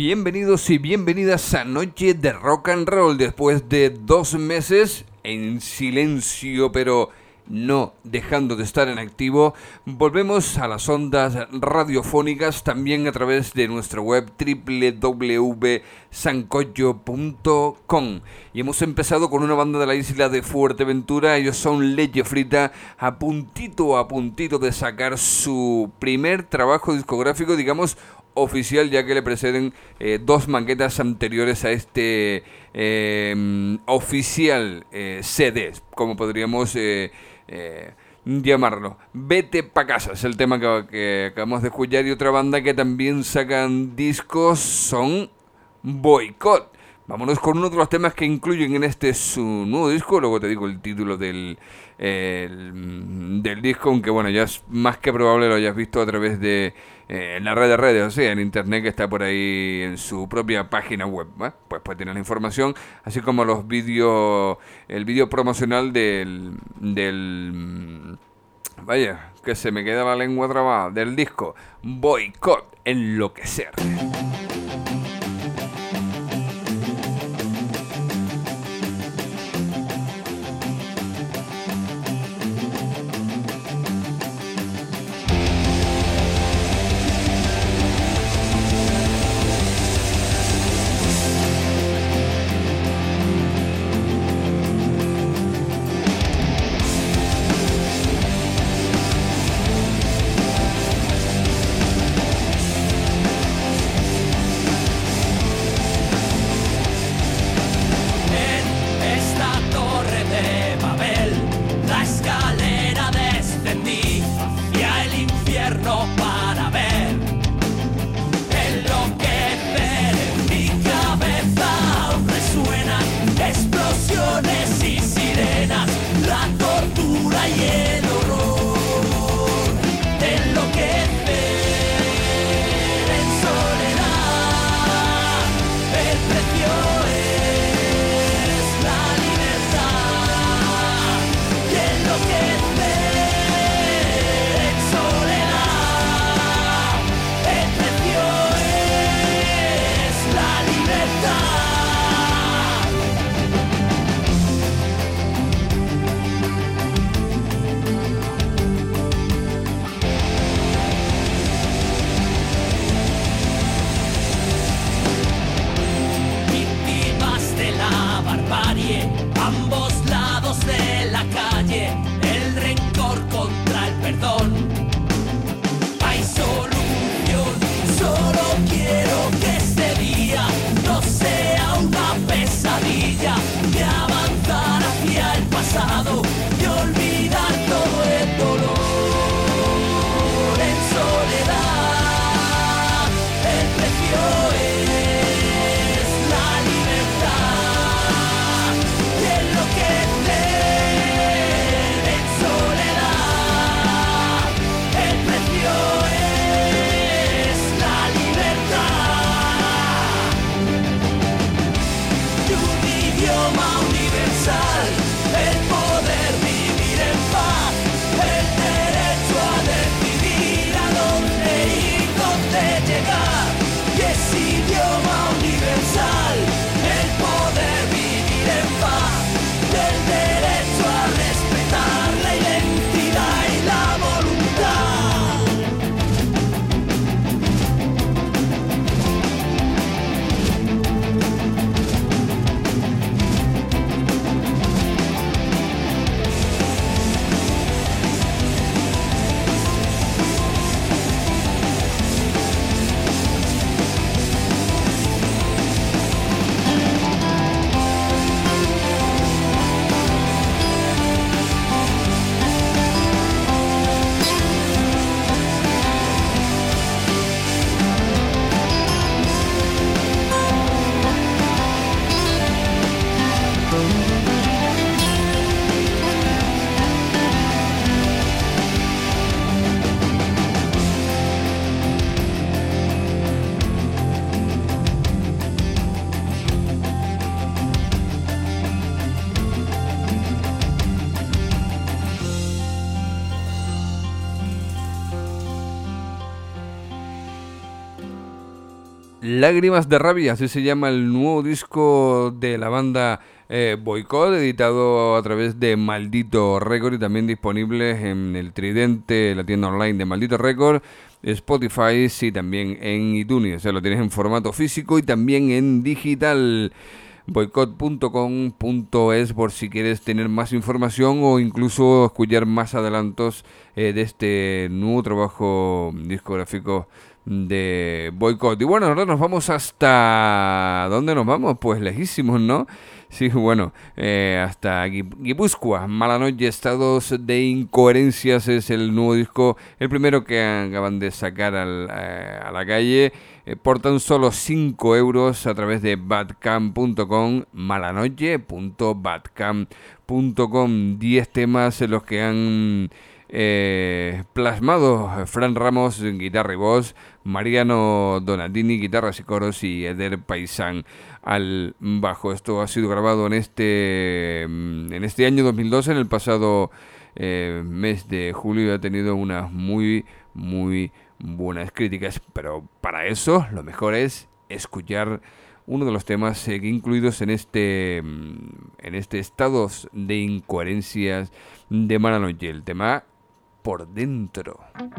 Bienvenidos y bienvenidas a Noche de Rock and Roll. Después de 2 meses en silencio, pero no dejando de estar en activo, volvemos a las ondas radiofónicas, también a través de nuestra web www.sancocho.com. Y hemos empezado con una banda de la isla de Fuerteventura. Ellos son Leche Frita, a puntito de sacar su primer trabajo discográfico, digamos, oficial, ya que le preceden 2 maquetas anteriores a este oficial CD, como podríamos llamarlo. Vete pa' casa es el tema que acabamos de escuchar. Y otra banda que también sacan discos son Boycott. Vámonos con uno de los temas que incluyen en este su nuevo disco. Luego te digo el título del disco, aunque bueno, ya es más que probable lo hayas visto a través de la red de redes, o sea, en internet, que está por ahí en su propia página web, ¿eh? Pues tienes la información, así como los vídeos, el vídeo promocional del vaya, que se me queda la lengua trabada, del disco Boycott, Enloquecer. Lágrimas de Rabia, así se llama el nuevo disco de la banda Boycott, editado a través de Maldito Record y también disponible en el Tridente, la tienda online de Maldito Record, Spotify y también en iTunes. O sea, lo tienes en formato físico y también en digital. Boycott.com.es por si quieres tener más información o incluso escuchar más adelantos de este nuevo trabajo discográfico de Boycott. Y bueno, ahora nos vamos hasta... ¿Dónde nos vamos? Pues lejísimos, ¿no? Sí, bueno, hasta Guipúzcoa, Mala Noche, Estados de Incoherencias es el nuevo disco, el primero que acaban de sacar a la calle, por tan solo 5 euros a través de badcamp.com, malanoche.badcamp.com, 10 temas en los que han plasmado Fran Ramos en guitarra y voz, Mariano Donatini, guitarras y coros y Eder Paisán al bajo. Esto ha sido grabado en este año 2012, en el pasado mes de julio, y ha tenido unas muy buenas críticas, pero para eso lo mejor es escuchar uno de los temas incluidos en este Estados de Incoherencias de Mala Noche, el tema Por Dentro.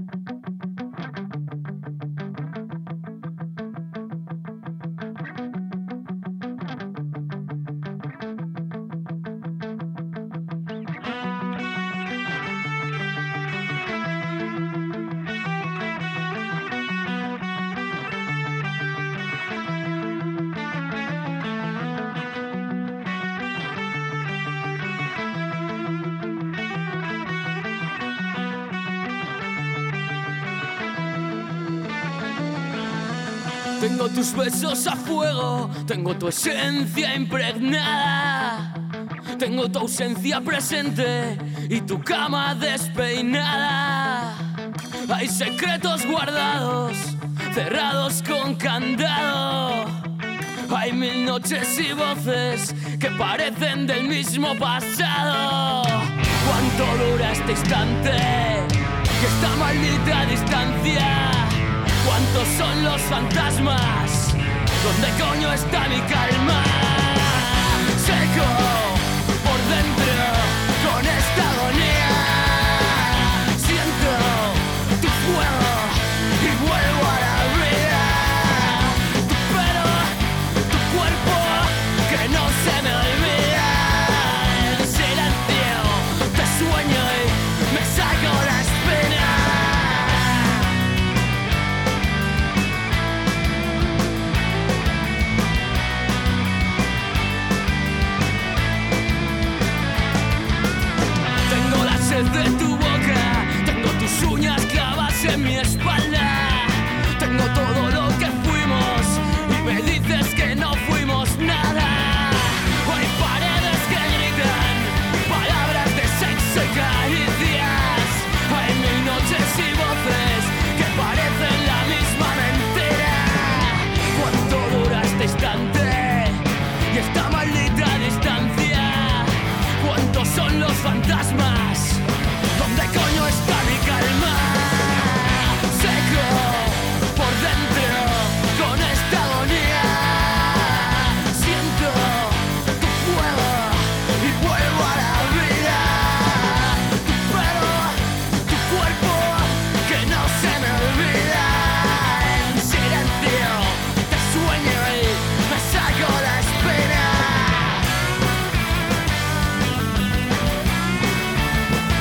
Tengo tus besos a fuego, tengo tu esencia impregnada, tengo tu ausencia presente y tu cama despeinada. Hay secretos guardados, cerrados con candado. Hay 1000 noches y voces que parecen del mismo pasado. ¿Cuánto dura este instante y esta maldita distancia? ¿Cuántos son los fantasmas? ¿Dónde coño está mi calma? Seco por dentro con esta agonía. Siento tu fuego y vuelvo a la vida. Tu pelo, tu cuerpo que no se me olvida. En silencio te sueño y me saco la espina. De tu boca, tengo tus uñas clavas en mi espalda, tengo todo lo que fuimos y me dices que no fuimos nada. Hay paredes que gritan palabras de sexo y caricias, hay 1000 noches y voces que parecen la misma mentira. ¿Cuánto dura este instante y esta maldita distancia? ¿Cuántos son los fantasmas? ¿Dónde coño está mi calma? Seco por dentro con esta agonía. Siento tu fuego y vuelvo a la vida. Tu pelo, tu cuerpo que no se me olvida. En silencio te sueño y me saco la espina.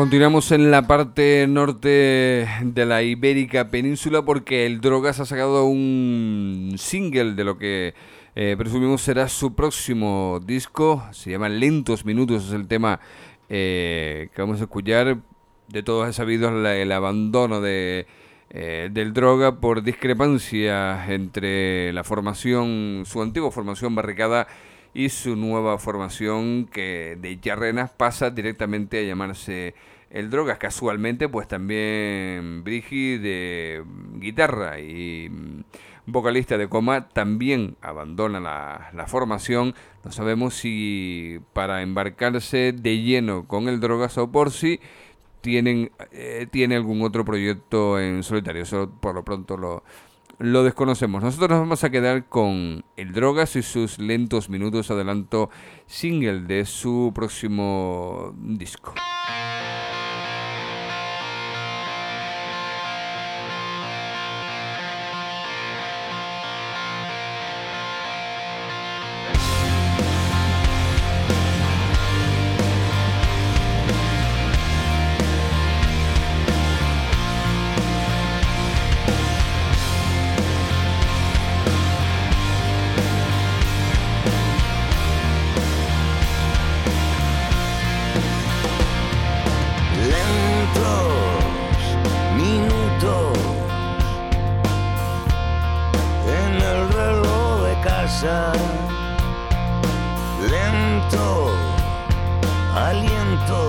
Continuamos en la parte norte de la Ibérica Península porque el Drogas ha sacado un single de lo que presumimos será su próximo disco. Se llama Lentos Minutos, es el tema que vamos a escuchar. De todos es sabido el abandono del Droga por discrepancia entre la formación, su antigua formación Barricada, y su nueva formación que de Yarrenas pasa directamente a llamarse el Drogas. Casualmente pues también Brigi de guitarra y vocalista de Coma también abandona la formación. No sabemos si para embarcarse de lleno con el Drogas o por si tiene algún otro proyecto en solitario. Eso por lo pronto lo desconocemos. Nosotros nos vamos a quedar con el Drogas y sus Lentos Minutos, adelanto single de su próximo disco. Lento aliento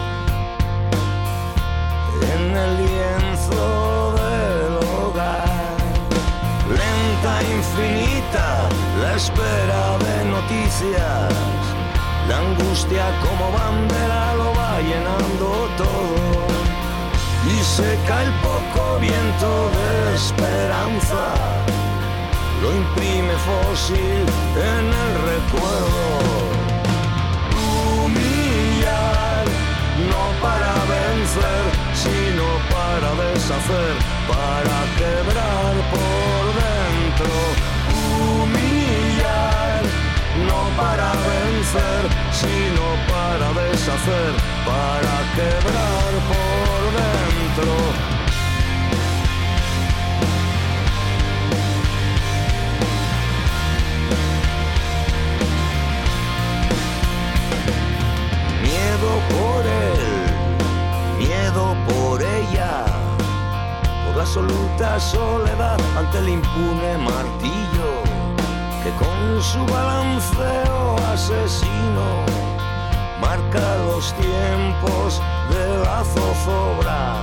en el lienzo del hogar. Lenta, infinita, la espera de noticias. La angustia como bandera lo va llenando todo. Y seca el poco viento de esperanza. Lo imprime fósil en el recuerdo. Humillar, no para vencer, sino para deshacer, para quebrar por dentro. Humillar, no para vencer, sino para deshacer, para quebrar por dentro. Por él, miedo por ella, por la absoluta soledad ante el impune martillo que con su balanceo asesino marca los tiempos de la zozobra.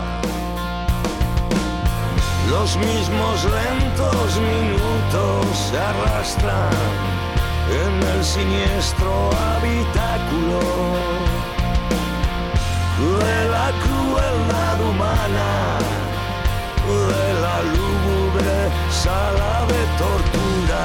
Los mismos lentos minutos se arrastran en el siniestro habitáculo de la crueldad humana, de la lúgubre sala de tortura.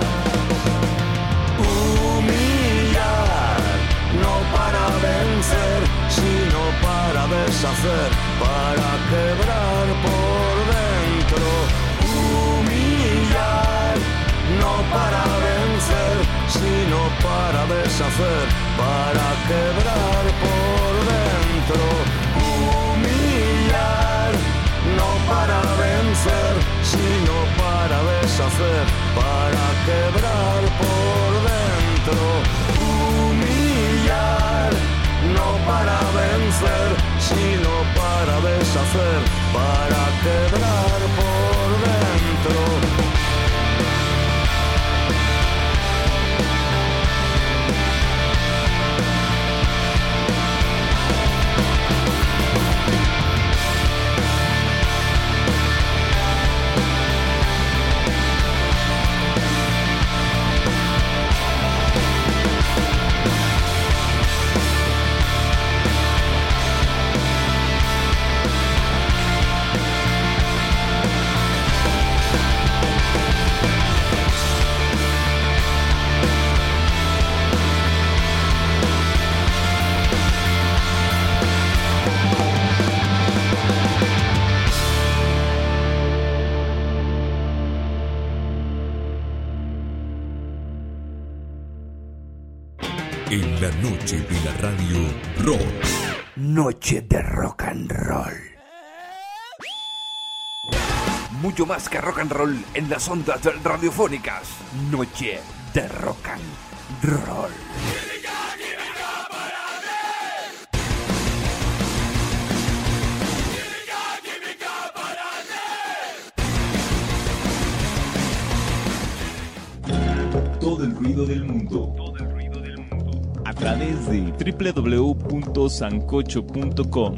Humillar, no para vencer, sino para deshacer, para quebrar por dentro. Humillar, no para vencer, sino para deshacer, para quebrar por dentro. Humillar, no para vencer, sino para deshacer, para quebrar por dentro. Humillar, no para vencer, sino para deshacer, para quebrar por dentro. En la noche de la radio rock. Noche de rock and roll. Mucho más que rock and roll en las ondas radiofónicas. Noche de rock and roll. Todo el ruido del mundo. A través de www.sancocho.com.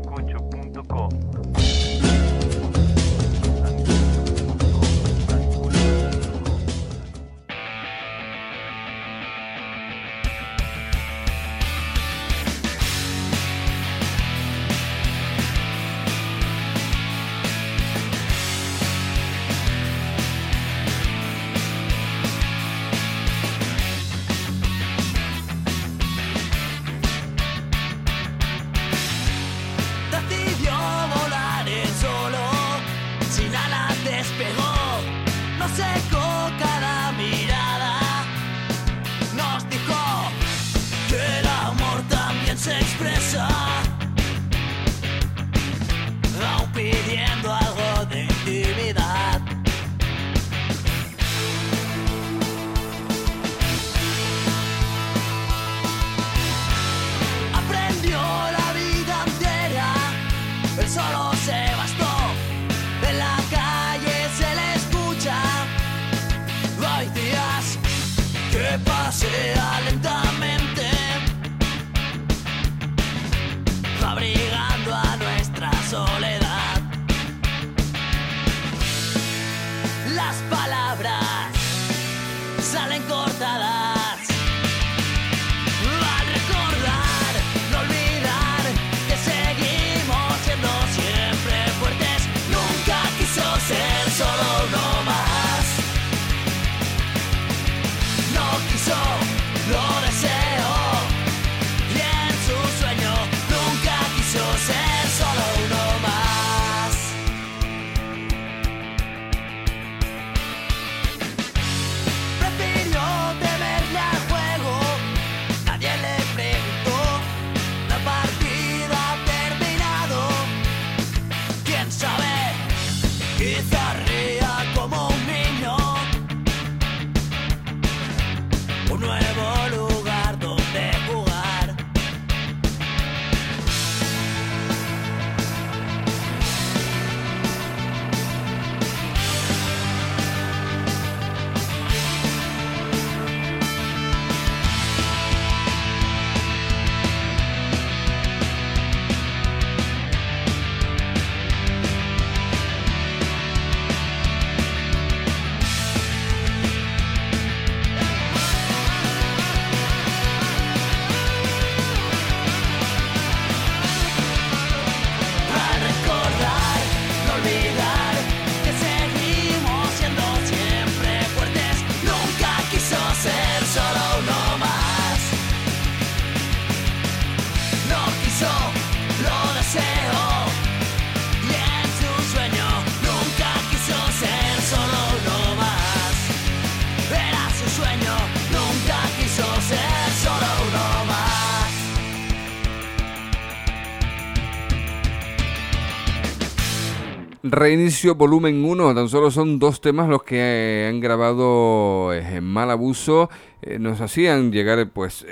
Reinicio volumen 1, tan solo son 2 temas los que han grabado en Mal Abuso. Nos hacían llegar pues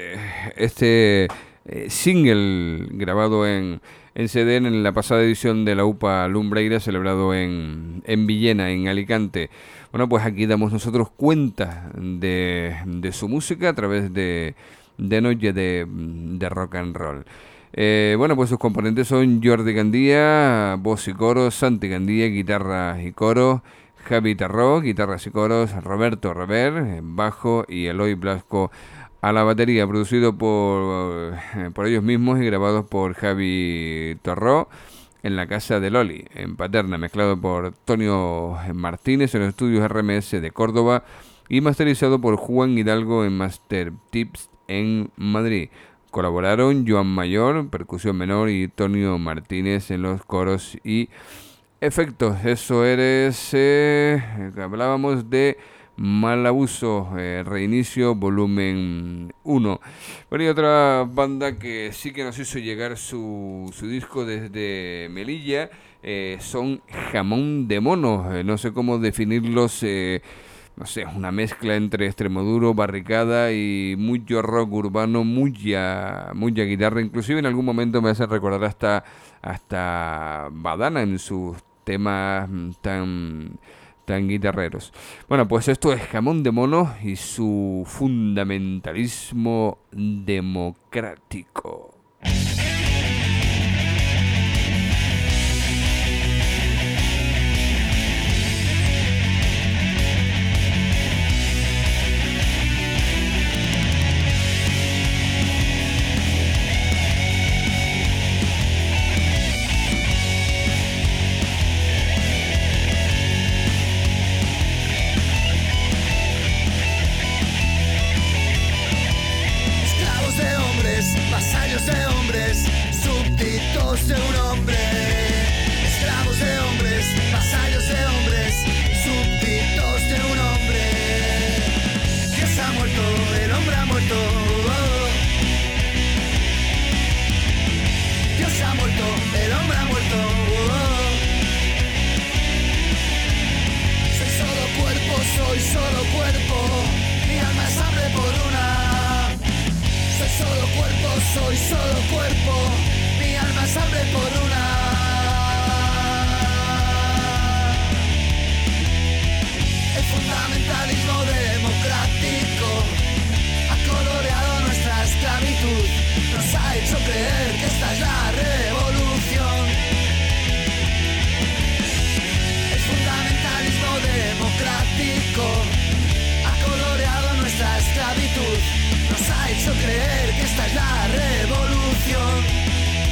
este single grabado en CD en la pasada edición de la UPA Lumbreira, celebrado en Villena, en Alicante. Bueno, pues aquí damos nosotros cuenta de su música a través de Noche de Rock and Roll. Bueno, pues sus componentes son Jordi Gandía, voz y coros, Santi Gandía, guitarras y coros, Javi Tarró, guitarras y coros, Roberto Rever, bajo, y Eloy Blasco a la batería, producido por ellos mismos y grabados por Javi Tarró en la casa de Loli, en Paterna, mezclado por Tonio Martínez en los estudios RMS de Córdoba y masterizado por Juan Hidalgo en Master Tips en Madrid. Colaboraron Joan Mayor, percusión menor, y Tonio Martínez en los coros y efectos. Eso eres, hablábamos de Mal Abuso, reinicio, volumen 1. Bueno, y otra banda que sí que nos hizo llegar su disco desde Melilla, son Jamón de Mono. No sé cómo definirlos, no sé, una mezcla entre Extremoduro, Barricada y mucho rock urbano, mucha guitarra. Inclusive en algún momento me hace recordar hasta Badana en sus temas tan guitarreros. Bueno, pues esto es Jamón de Mono y su fundamentalismo democrático. Vasallos de hombres, súbditos de un hombre. Esclavos de hombres, vasallos de hombres, súbditos de un hombre. Dios ha muerto, el hombre ha muerto. Dios ha muerto, el hombre ha muerto. Soy solo cuerpo, mi alma es hambre por una. Soy solo cuerpo, mi alma es hambre por una. El fundamentalismo democrático ha coloreado nuestra esclavitud, nos ha hecho creer que esta es la revolución. El fundamentalismo democrático ha coloreado nuestra esclavitud, nos ha hecho creer que esta es la revolución.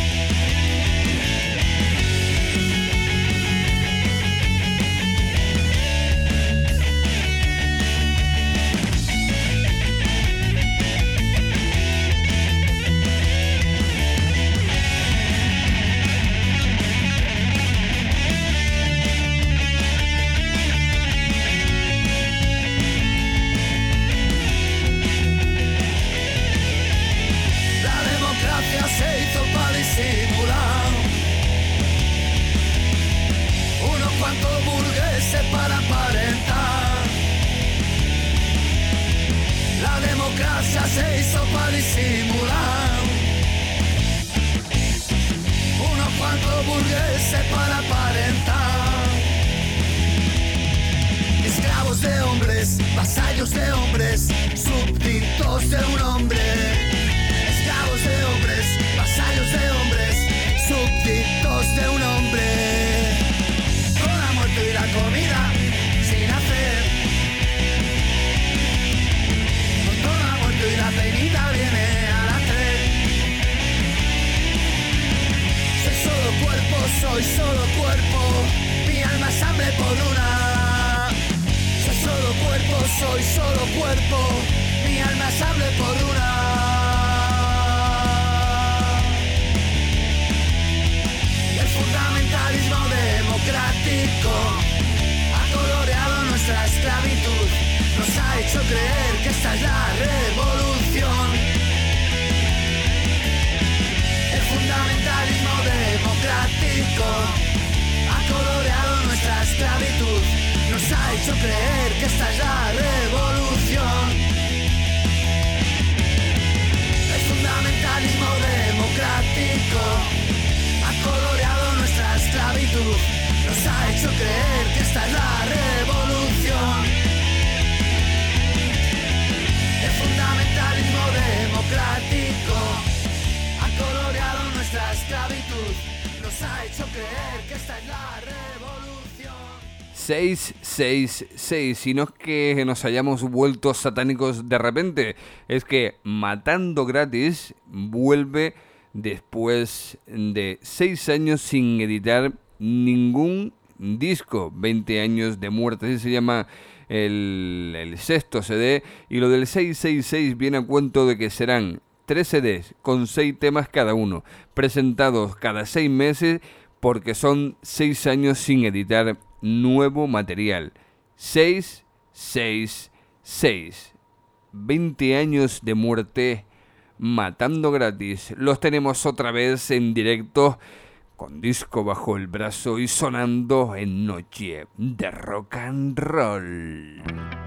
Para aparentar, la democracia se hizo para disimular. Unos cuantos burgueses para aparentar. Esclavos de hombres, vasallos de hombres, súbditos de un hombre. Esclavos de hombres, vasallos de hombres, súbditos de un hombre. Y la comida sin hacer, con toda la muerte y la penita viene a las 3. Soy solo cuerpo, mi alma es hambre por una. Soy solo cuerpo, mi alma es hambre por una. El fundamentalismo democrático ha coloreado nuestra esclavitud, nos ha hecho creer que esta es la revolución. El fundamentalismo democrático ha coloreado nuestra esclavitud, nos ha hecho creer que esta es la revolución. El fundamentalismo democrático ha coloreado nuestra esclavitud, nos ha hecho creer que esta es la revolución. El fundamentalismo democrático ha coloreado nuestra esclavitud, nos ha hecho creer que esta es la revolución. 666, y no es que nos hayamos vuelto satánicos de repente, es que Matando Gratis vuelve después de 6 años sin editar ningún disco, 20 años de muerte, así se llama el sexto CD, y lo del 666 viene a cuento de que serán 3 CDs con 6 temas cada uno, presentados cada 6 meses, porque son 6 años sin editar nuevo material. 6, 666. 20 años de muerte matando gratis. Los tenemos otra vez en directo, con disco bajo el brazo y sonando en Noche de Rock and Roll.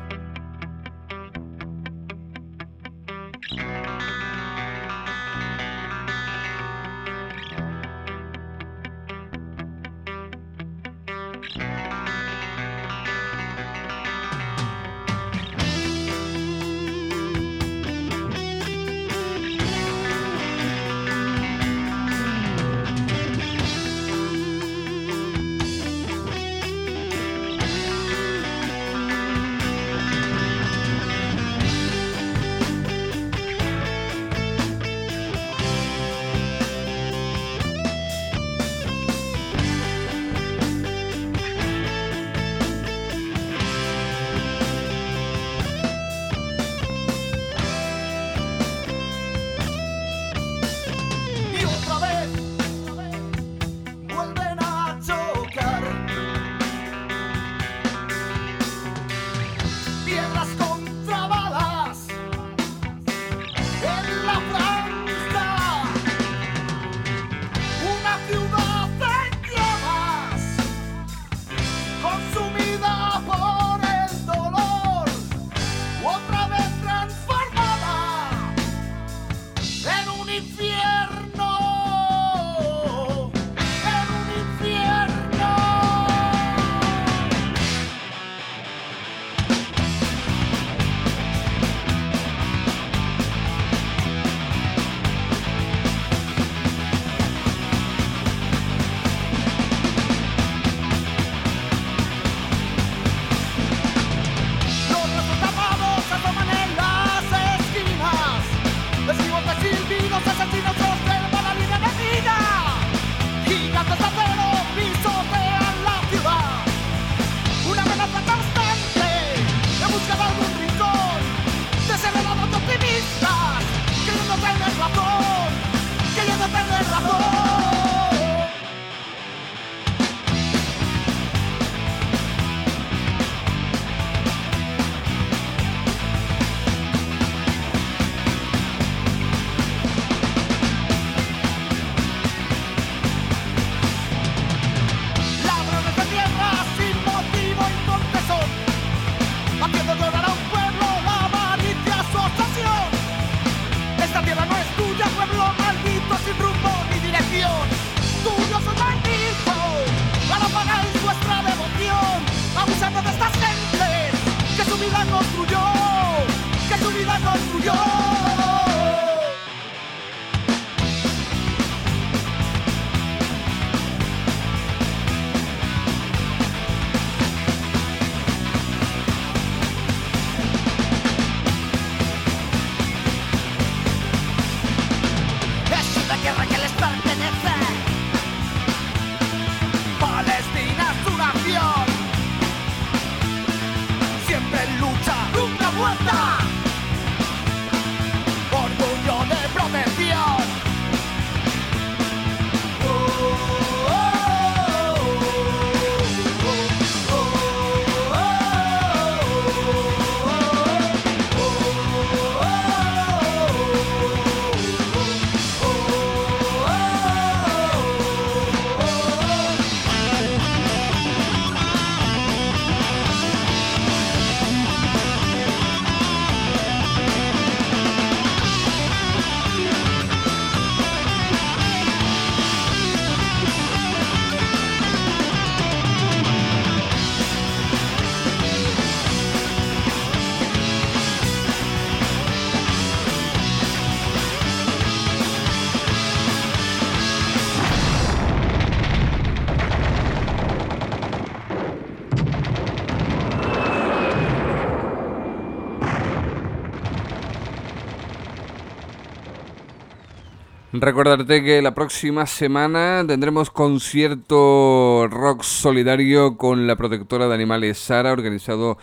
Recordarte que la próxima semana tendremos concierto rock solidario con la protectora de animales Sara, organizado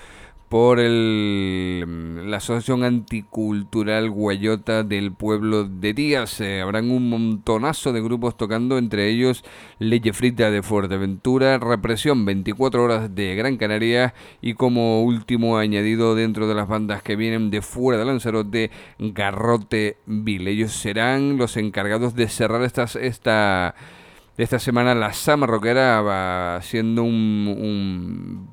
por la Asociación Anticultural Guayota del pueblo de Díaz. Habrán un montonazo de grupos tocando, entre ellos Leche Frita de Fuerteventura, Represión 24 Horas de Gran Canaria y como último añadido dentro de las bandas que vienen de fuera de Lanzarote, Garrote Vil. Ellos serán los encargados de cerrar esta semana la Sama Rockera, va haciendo un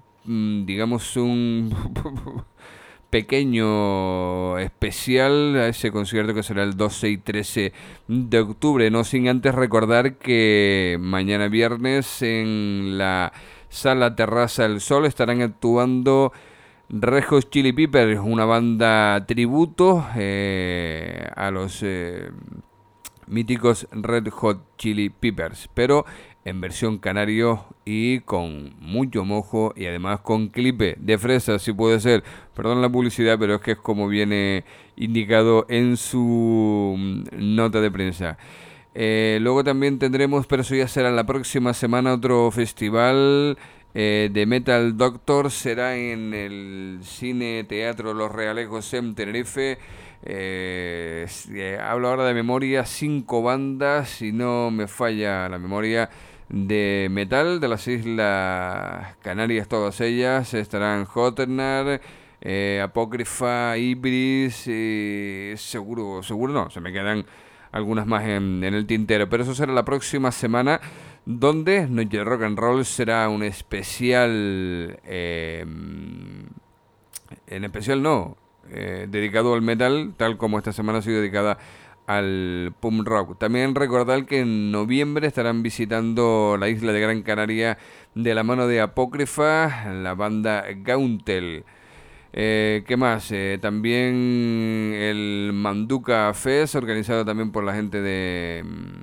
pequeño especial a ese concierto que será el 12 y 13 de octubre, no sin antes recordar que mañana viernes en la Sala Terraza del Sol estarán actuando Red Hot Chili Peppers, una banda tributo a los míticos Red Hot Chili Peppers, pero en versión canario y con mucho mojo y además con clipe de fresa, si puede ser. Perdón la publicidad, pero es que es como viene indicado en su nota de prensa. Luego también tendremos, pero eso ya será la próxima semana, otro festival de Metal Doctor. Será en el Cine Teatro Los Realejos en Tenerife. Hablo ahora de memoria, 5 bandas, si no me falla la memoria, de metal de las Islas Canarias, todas ellas. Estarán Hotnar, Apócrifa, Ibris, seguro no, se me quedan algunas más en el tintero, pero eso será la próxima semana, donde Noche de Rock and Roll será un especial, dedicado al metal, tal como esta semana ha sido dedicada al punk rock. También recordar que en noviembre estarán visitando la isla de Gran Canaria de la mano de Apócrifa, la banda Gauntel. ¿Qué más? También el Manduca Fest, organizado también por la gente de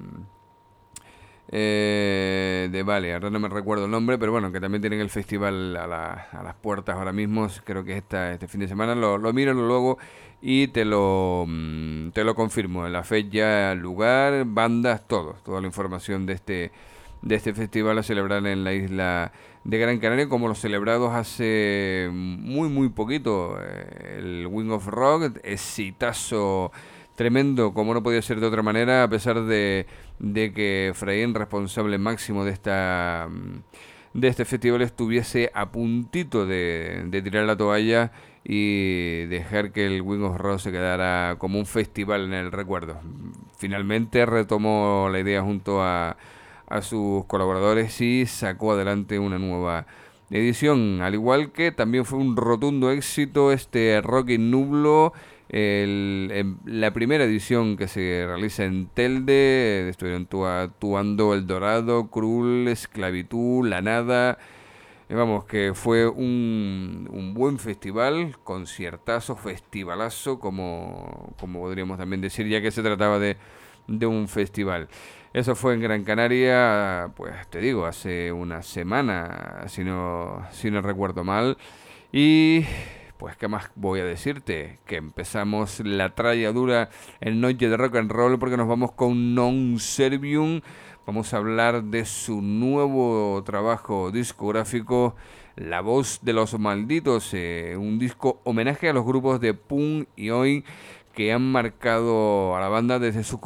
Vale, ahora no me recuerdo el nombre, pero bueno, que también tienen el festival a las puertas ahora mismo. Creo que este fin de semana lo miro luego y te lo confirmo, la fecha, lugar, bandas, toda la información de este festival a celebrar en la isla de Gran Canaria, como los celebrados hace muy poquito, el Wing of Rock, exitazo tremendo, como no podía ser de otra manera, a pesar de que Efraín, responsable máximo de este festival, estuviese a puntito de tirar la toalla y dejar que el Wing of Rock se quedara como un festival en el recuerdo. Finalmente retomó la idea junto a sus colaboradores y sacó adelante una nueva edición, al igual que también fue un rotundo éxito este Rock in Nublo, la primera edición que se realiza en Telde. Estuvieron actuando El Dorado, Cruel, Esclavitud, La Nada. Vamos, que fue un buen festival, conciertazo, festivalazo, como podríamos también decir, ya que se trataba de un festival. Eso fue en Gran Canaria, pues te digo, hace una semana, si no recuerdo mal. Y pues, ¿qué más voy a decirte? Que empezamos la tralladura en Noche de Rock and Roll, porque nos vamos con Non Servium. Vamos a hablar de su nuevo trabajo discográfico, La Voz de los Malditos, un disco homenaje a los grupos de punk y oi que han marcado a la banda desde sus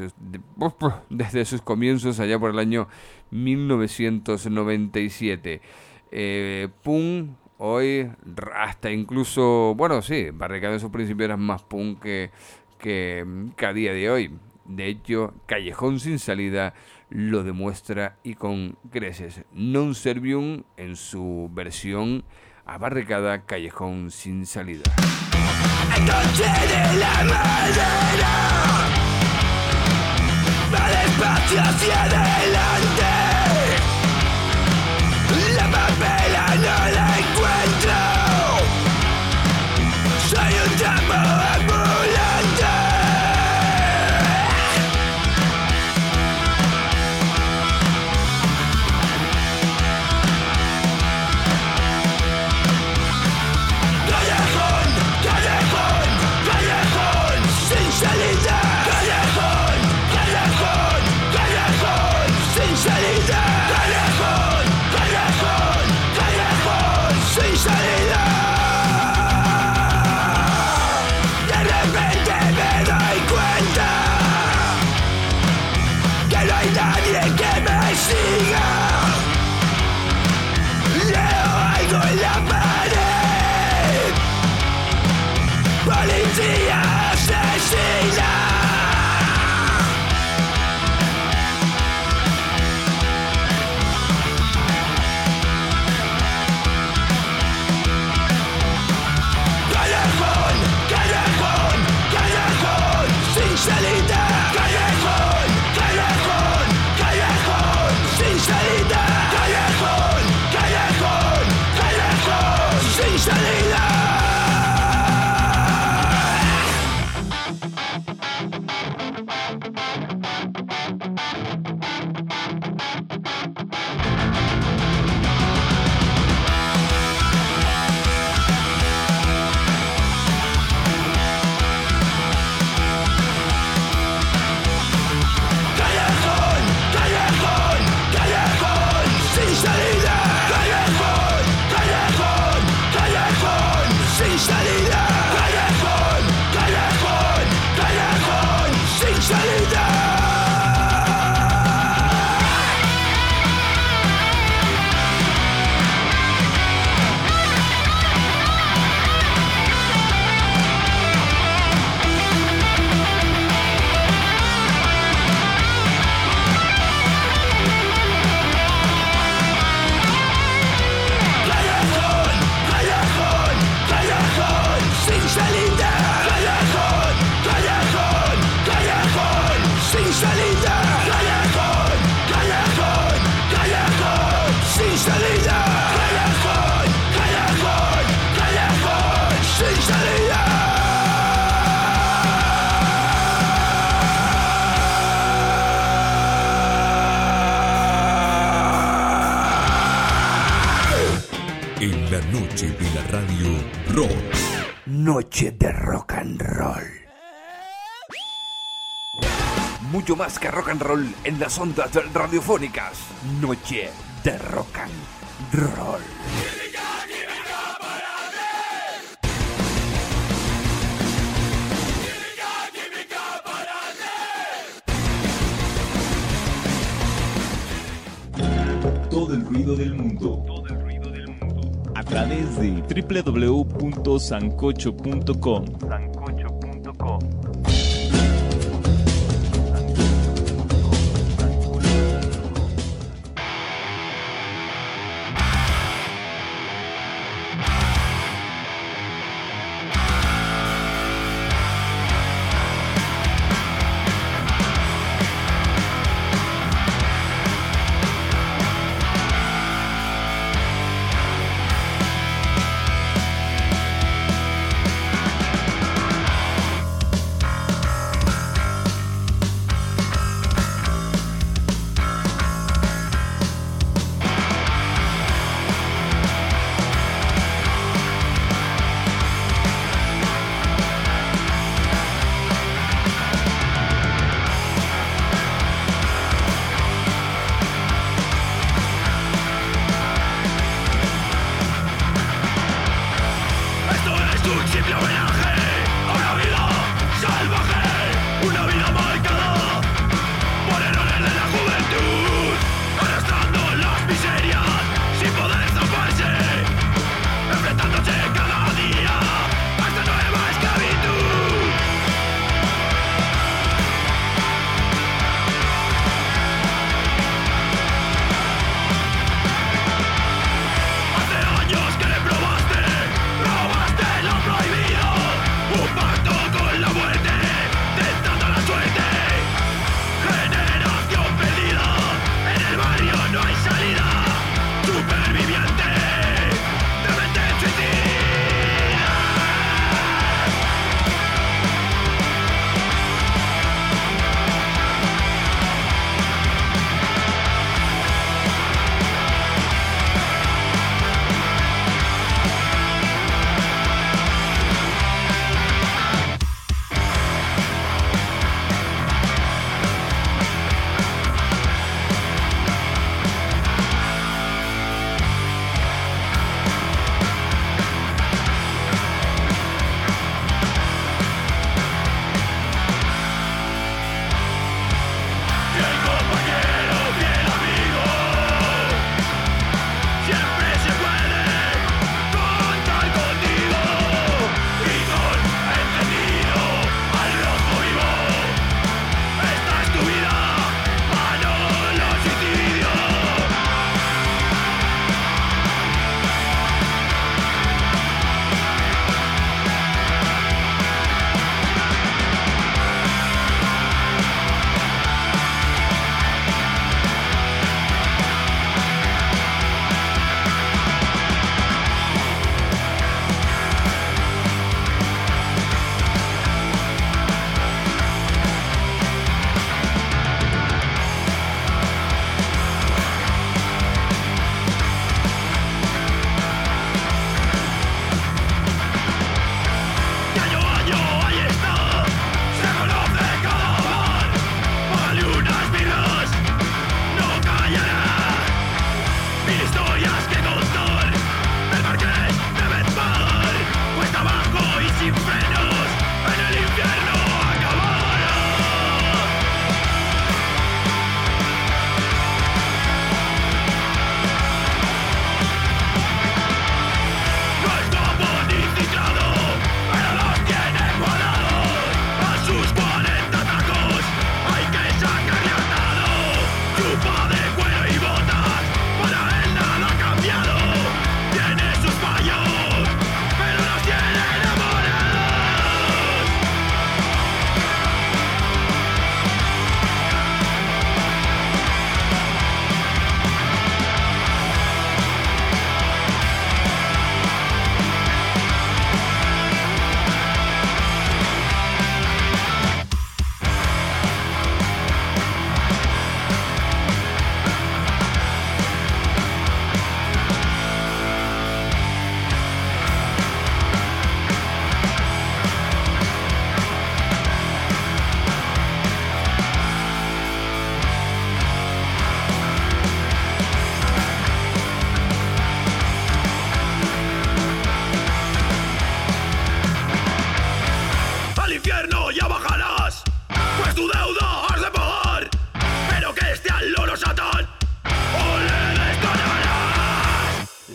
comienzos allá por el año 1997. Punk, hoy hasta incluso, bueno, sí, Barricada en sus principios era más punk que a día de hoy. De hecho, Callejón Sin Salida lo demuestra y con creces. Non Servium en su versión abarricada, Callejón Sin Salida. Noche de la madera, va despacio hacia adelante, la papela no la encuentro, soy un trapo ambulante. Salida, callejón, callejón, callejón sin salida. salida. Callejón, callejón, callejón sin salida. En la noche de la radio rock. Noche de rock and roll. Mucho más que rock and roll en las ondas radiofónicas. Noche de rock and roll. Todo el ruido del mundo. A través de www.sancocho.com.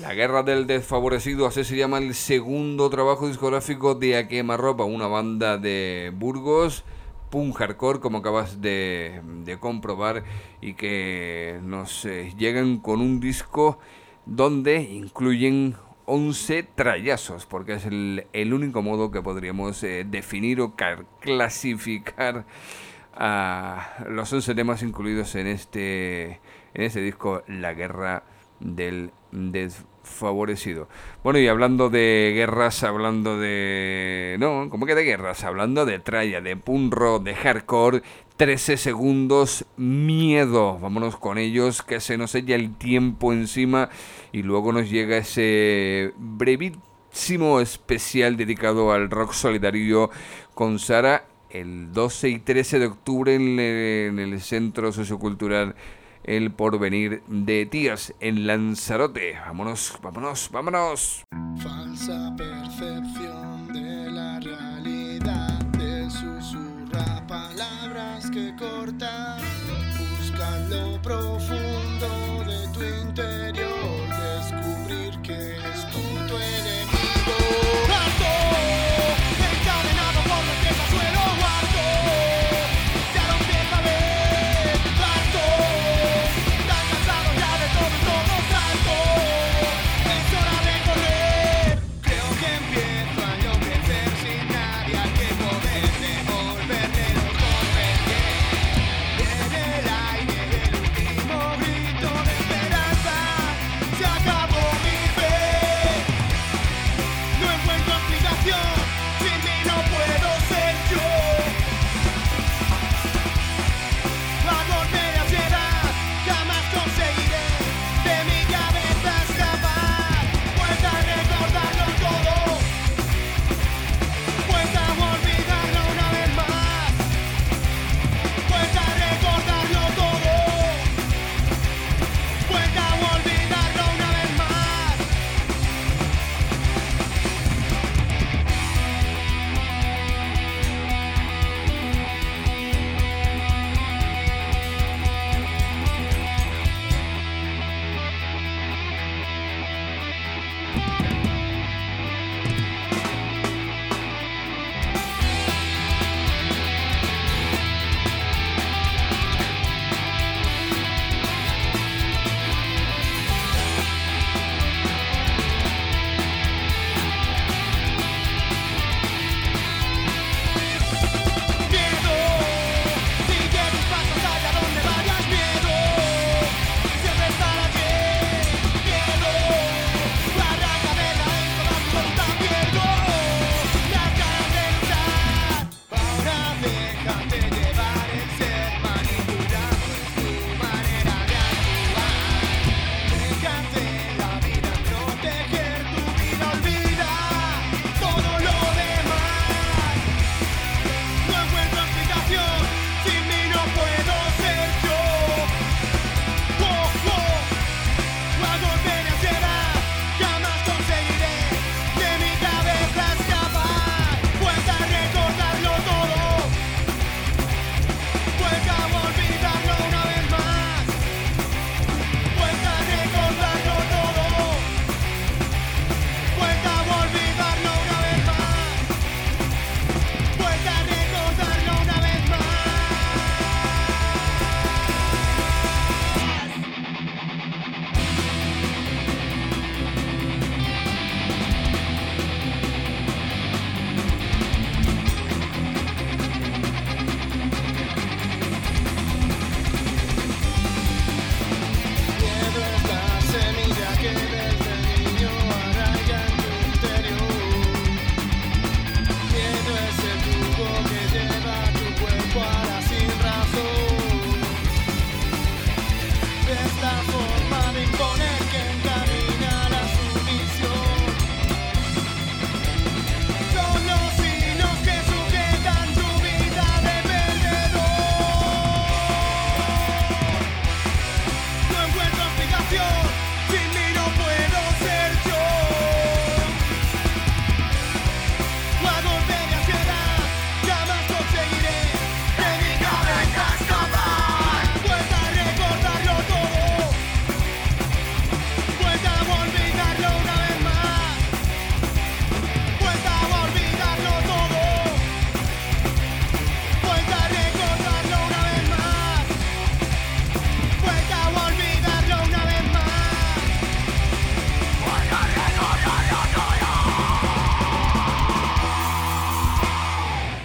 La Guerra del Desfavorecido, así se llama el segundo trabajo discográfico de A Quemarropa, una banda de Burgos, punk hardcore, como acabas de comprobar, y que nos llegan con un disco donde incluyen 11 trallazos, porque es el único modo que podríamos definir o clasificar a los 11 temas incluidos en este disco, La Guerra del Desfavorecido. Bueno, y hablando de guerras, hablando de... No, ¿cómo que de guerras? Hablando de tralla, de punk rock, de hardcore, 13 segundos, Miedo. Vámonos con ellos, que se nos echa el tiempo encima y luego nos llega ese brevísimo especial dedicado al rock solidario con Sara el 12 y 13 de octubre en el Centro Sociocultural El Porvenir de Tías, en Lanzarote. Vámonos, vámonos, vámonos. Falsa percepción de la realidad, te susurra palabras que cortan, buscan lo profundo de tu interior, descubrir que eres tú tu enemigo. Harto, encadenado por la pieza suelo harto, ya no empieza a ver, harto, tan cansado ya de todo salto, es hora de correr. Creo que empiezo a enloquecer sin nadie al que poder devolverle los golpes que en el aire el último grito.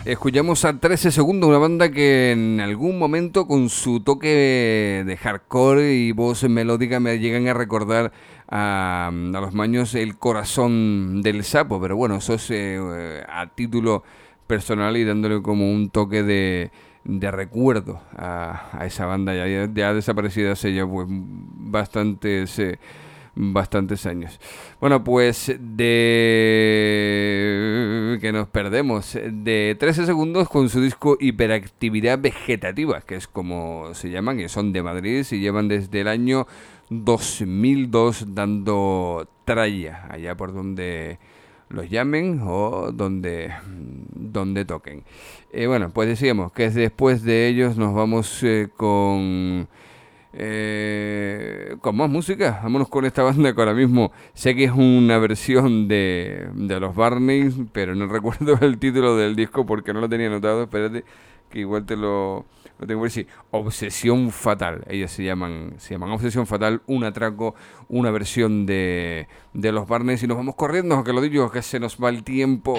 Escuchamos a 13 Segundos, una banda que en algún momento con su toque de hardcore y voz melódica me llegan a recordar a los Maños El Corazón del Sapo, pero bueno, eso es a título personal y dándole como un toque de recuerdo a esa banda ya desaparecida hace ya pues bastantes años. Bueno, pues que nos perdemos de 13 Segundos con su disco Hiperactividad Vegetativa, que es como se llaman, que son de Madrid y llevan desde el año 2002 dando tralla allá por donde los llamen o donde toquen. Bueno, pues decíamos que después de ellos nos vamos con más música. Vámonos con esta banda que ahora mismo sé que es una versión de los Barneys, pero no recuerdo el título del disco porque no lo tenía anotado. Espérate que igual te lo tengo que decir. Obsesión Fatal. Ellos se llaman Obsesión Fatal, un atraco, una versión de los Barneys. Y nos vamos corriendo, que lo digo, que se nos va el tiempo.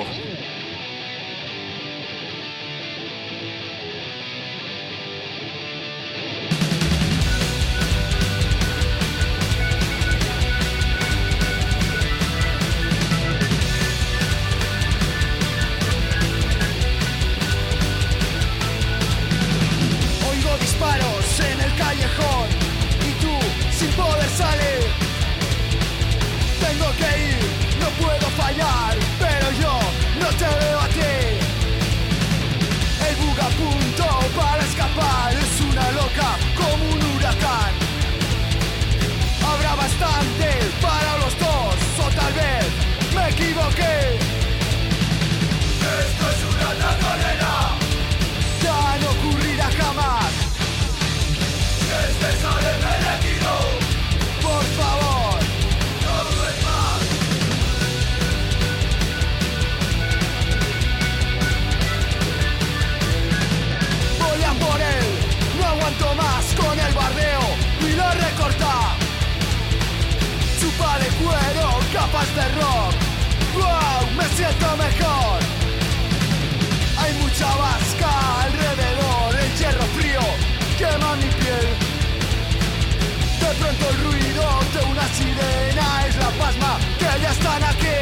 De rock, wow, me siento mejor. Hay mucha vasca alrededor, el hierro frío quema mi piel. De pronto el ruido de una sirena es la pasma que ya están aquí.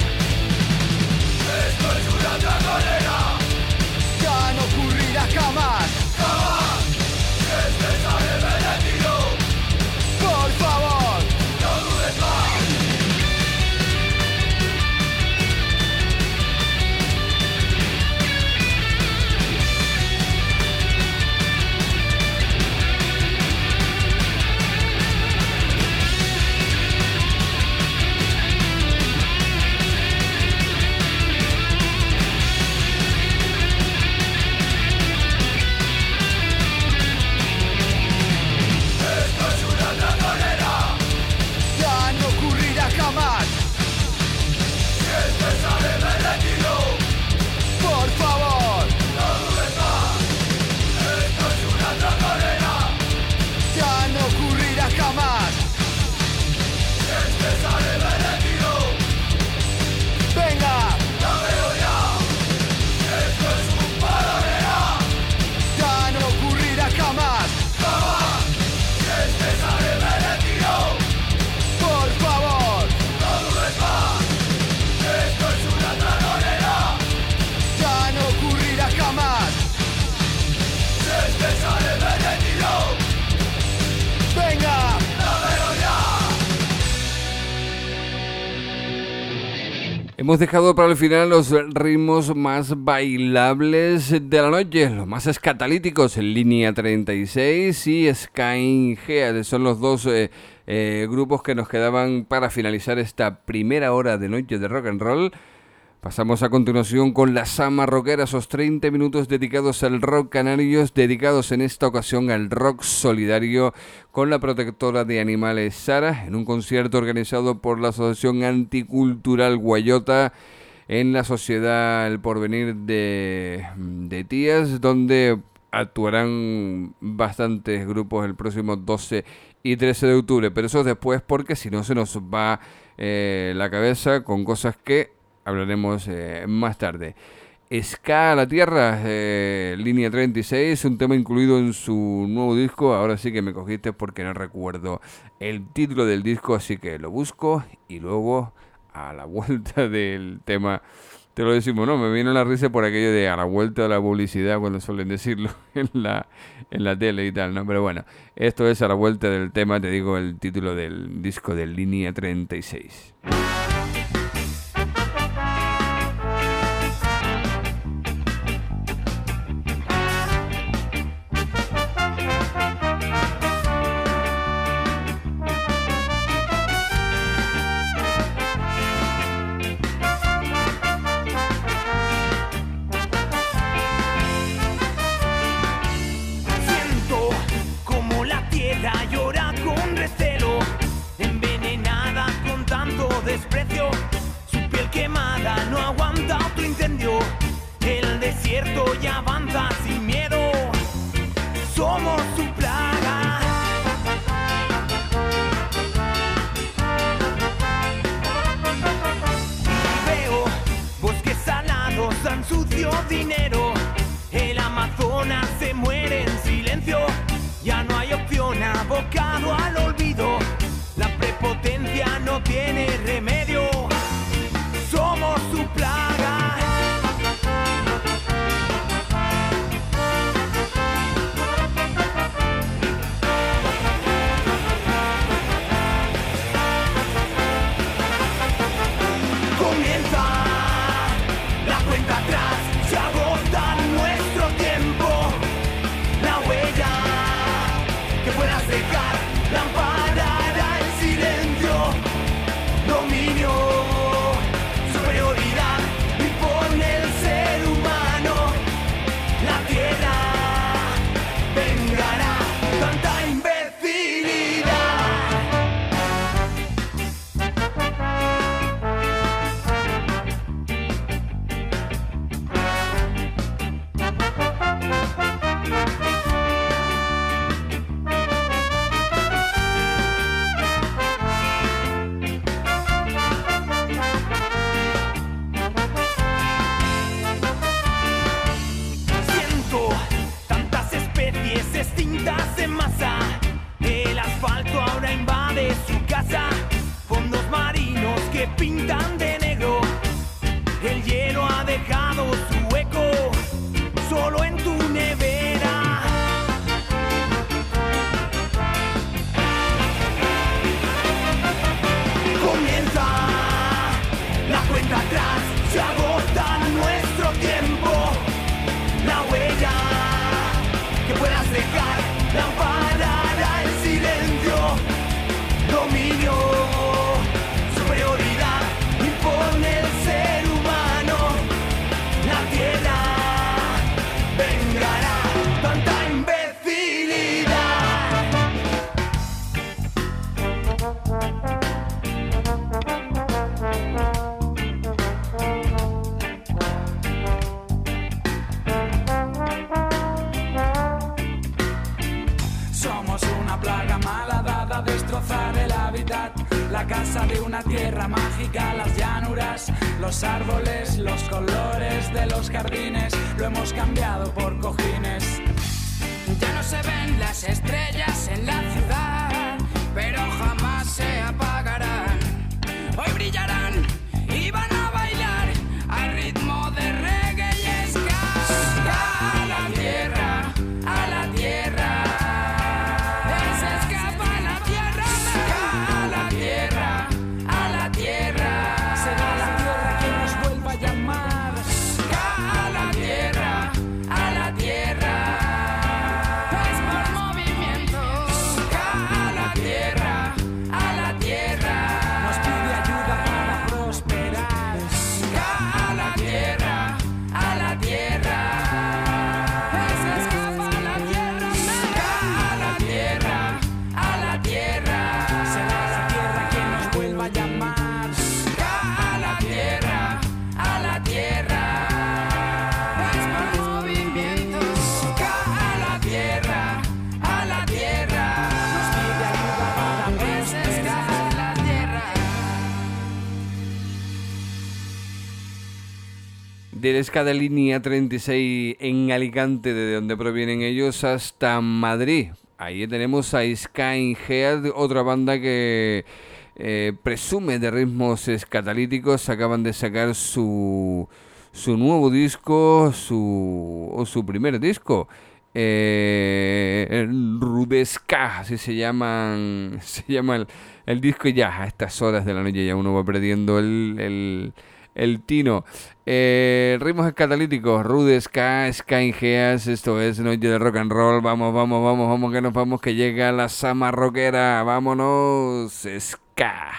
Esto es una tragonera, ya no ocurrirá jamás. Jamás, este sale merecido. Por favor, no dudes más. Hemos dejado para el final los ritmos más bailables de la noche, los más escatalíticos, Línea 36 y Sky Head. Son los dos grupos que nos quedaban para finalizar esta primera hora de noche de rock and roll. Pasamos a continuación con la Sama Rockera, esos 30 minutos dedicados al rock canario, dedicados en esta ocasión al rock solidario con la protectora de animales Sara, en un concierto organizado por la Asociación Anticultural Guayota en la Sociedad El Porvenir de Tías, donde actuarán bastantes grupos el próximo 12 y 13 de octubre, pero eso después porque si no se nos va la cabeza con cosas que hablaremos más tarde. Ska a la Tierra, Línea 36, un tema incluido en su nuevo disco. Ahora sí que me cogiste porque no recuerdo el título del disco, así que lo busco y luego a la vuelta del tema te lo decimos, ¿no? Me viene la risa por aquello de a la vuelta de la publicidad cuando suelen decirlo en la tele y tal, ¿no? Pero bueno, esto es a la vuelta del tema, te digo el título del disco de Línea 36. Llora con recelo, envenenada con tanto desprecio. Su piel quemada no aguanta otro incendio. El desierto ya avanza sin miedo. Somos su plaga. Y veo bosques salados, tan sucio dinero. El Amazonas se muere en silencio. Ya no hay opción, abocado al olvido. La prepotencia no tiene remedio. Somos su plaga. Comienza la cuenta atrás, se agota nuestro tiempo. La huella que puedas dejar, lamparará el silencio. Dominio, superioridad, impone el ser humano. La tierra vengará tanta imbecilidad. Extintas en masa, el asfalto ahora invade su casa. Fondos marinos que pintan de negro, el hielo ha dejado su eco solo en tu nevera. Comienza la cuenta atrás, se agota nuestro tiempo. La huella que puedas dejar, lamparará el silencio. Dominio, superioridad, impone el ser humano. La tierra vengará tanta imbecilidad. Somos una plaga malhadada a destrozar el hábitat, la casa de una tierra mágica, las llanuras, los árboles, los colores de los jardines, lo hemos cambiado por cojines. Ya no se ven las estrellas en la ciudad, pero jamás se apagarán. Hoy brillarán y van a bailar al ritmo de reggae y ska. Ska a la tierra, a la tierra. del ska de línea 36 en Alicante, de donde provienen ellos, hasta Madrid. Ahí tenemos a Sky Head, otra banda que presume de ritmos escatalíticos. Acaban de sacar su nuevo disco, su primer disco, Rudesca, así se llama el disco. Y ya a estas horas de la noche ya uno va perdiendo el tino. Ritmos escatalíticos, Rudesca, Sky Geas. Esto es Noche de Rock and Roll. Vamos, que nos vamos, que llega la sama rockera. Vámonos, ska.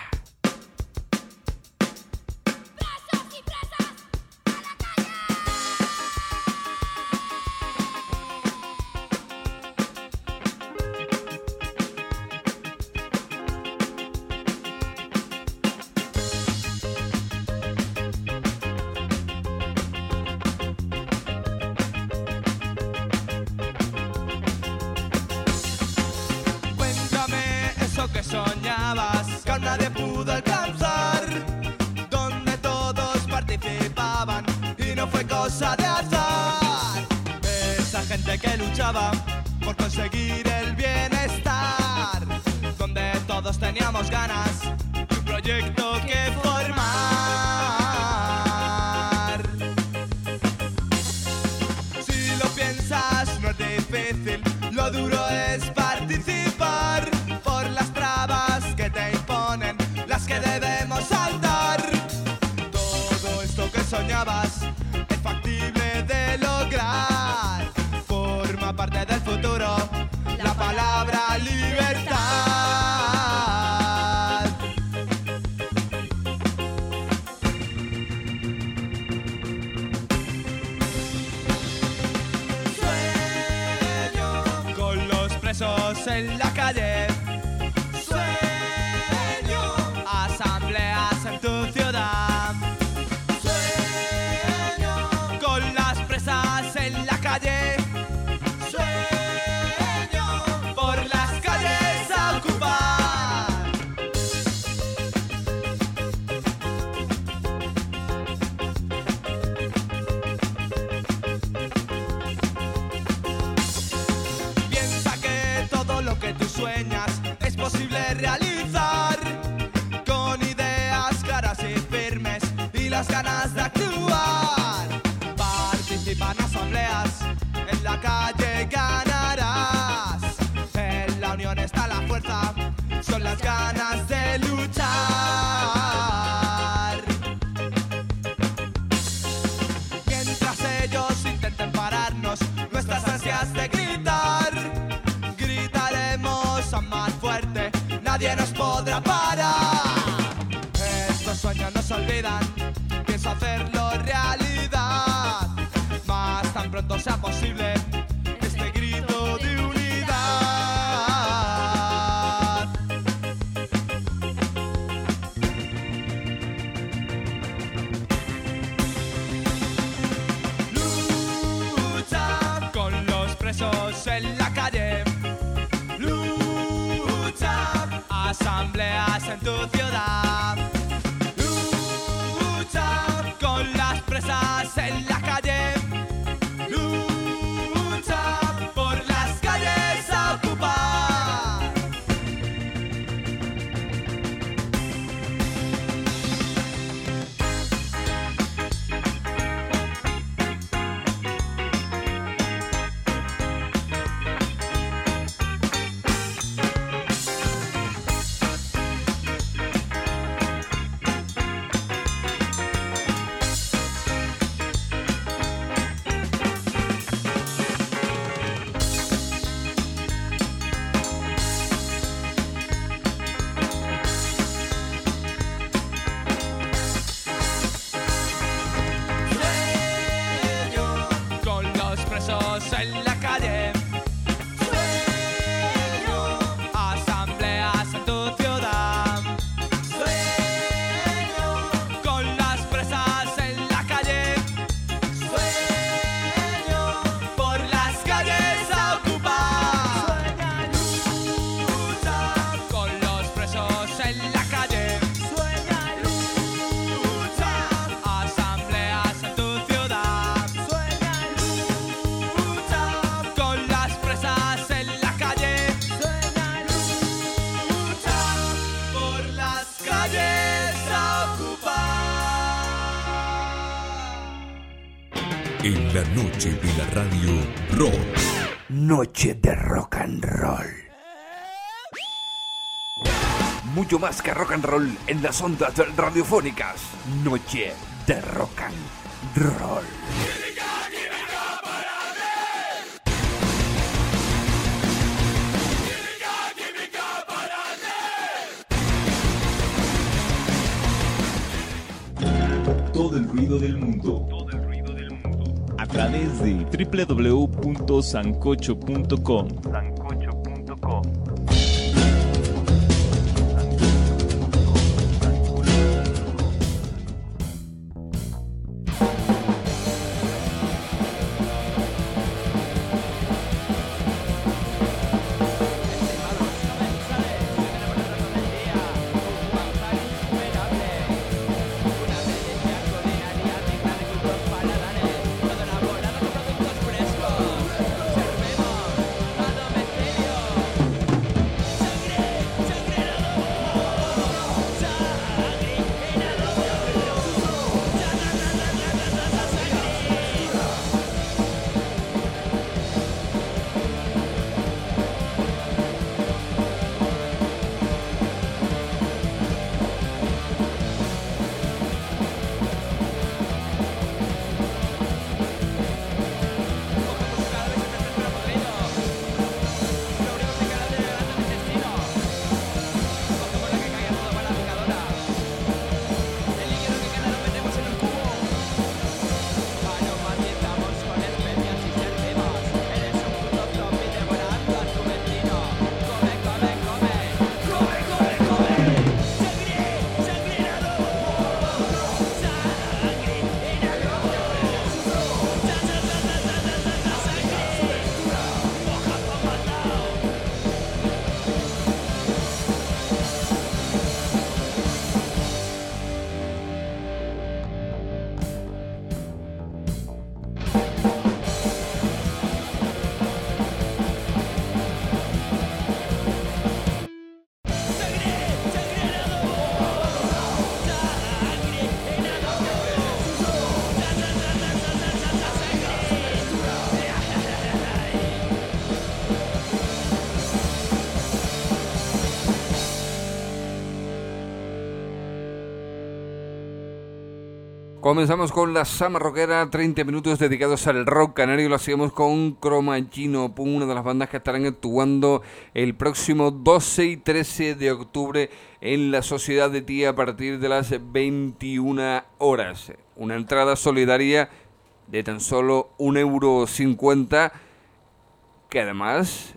Soñabas que nadie pudo alcanzar, donde todos participaban y no fue cosa de azar. Esa gente que luchaba por conseguir el bienestar, donde todos teníamos ganas de un proyecto que formar. Si lo piensas no es difícil, lo duro es participar por las trabas que te imponen, las que debemos saltar. Todo esto que soñabas es factible de lograr, forma parte del futuro la palabra libertad. Sueño con los presos en la calle, asambleas en tu ciudad. Sueño con las presas en la calle. Sueño por las calles a ocupar. Piensa que todo lo que tú sueñas es posible realizar, las ganas de actuar. Participa en asambleas, en la calle ganarás. En la unión está la fuerza, son las ganas de luchar. Mientras ellos intenten pararnos nuestras ansias de gritar, gritaremos aún más fuerte, nadie nos podrá parar. Estos sueños no se olvidan, pienso hacerlo realidad, más tan pronto sea posible este grito de unidad. Lucha con los presos en la calle. Lucha, asambleas en tu ciudad. Con las presas en la calle. Lucha por las calles a ocupar. En la noche de la radio rock. Noche de rock and roll. Mucho más que rock and roll en las ondas radiofónicas. Noche de rock and roll. Todo el ruido del mundo. A través de www.sancocho.com. Comenzamos con la Sama Rockera, 30 minutos dedicados al rock canario. Lo hacíamos con Cromagino Punk, una de las bandas que estarán actuando el próximo 12 y 13 de octubre en la Sociedad de Tía a partir de las 21 horas. Una entrada solidaria de tan solo €1,50, que además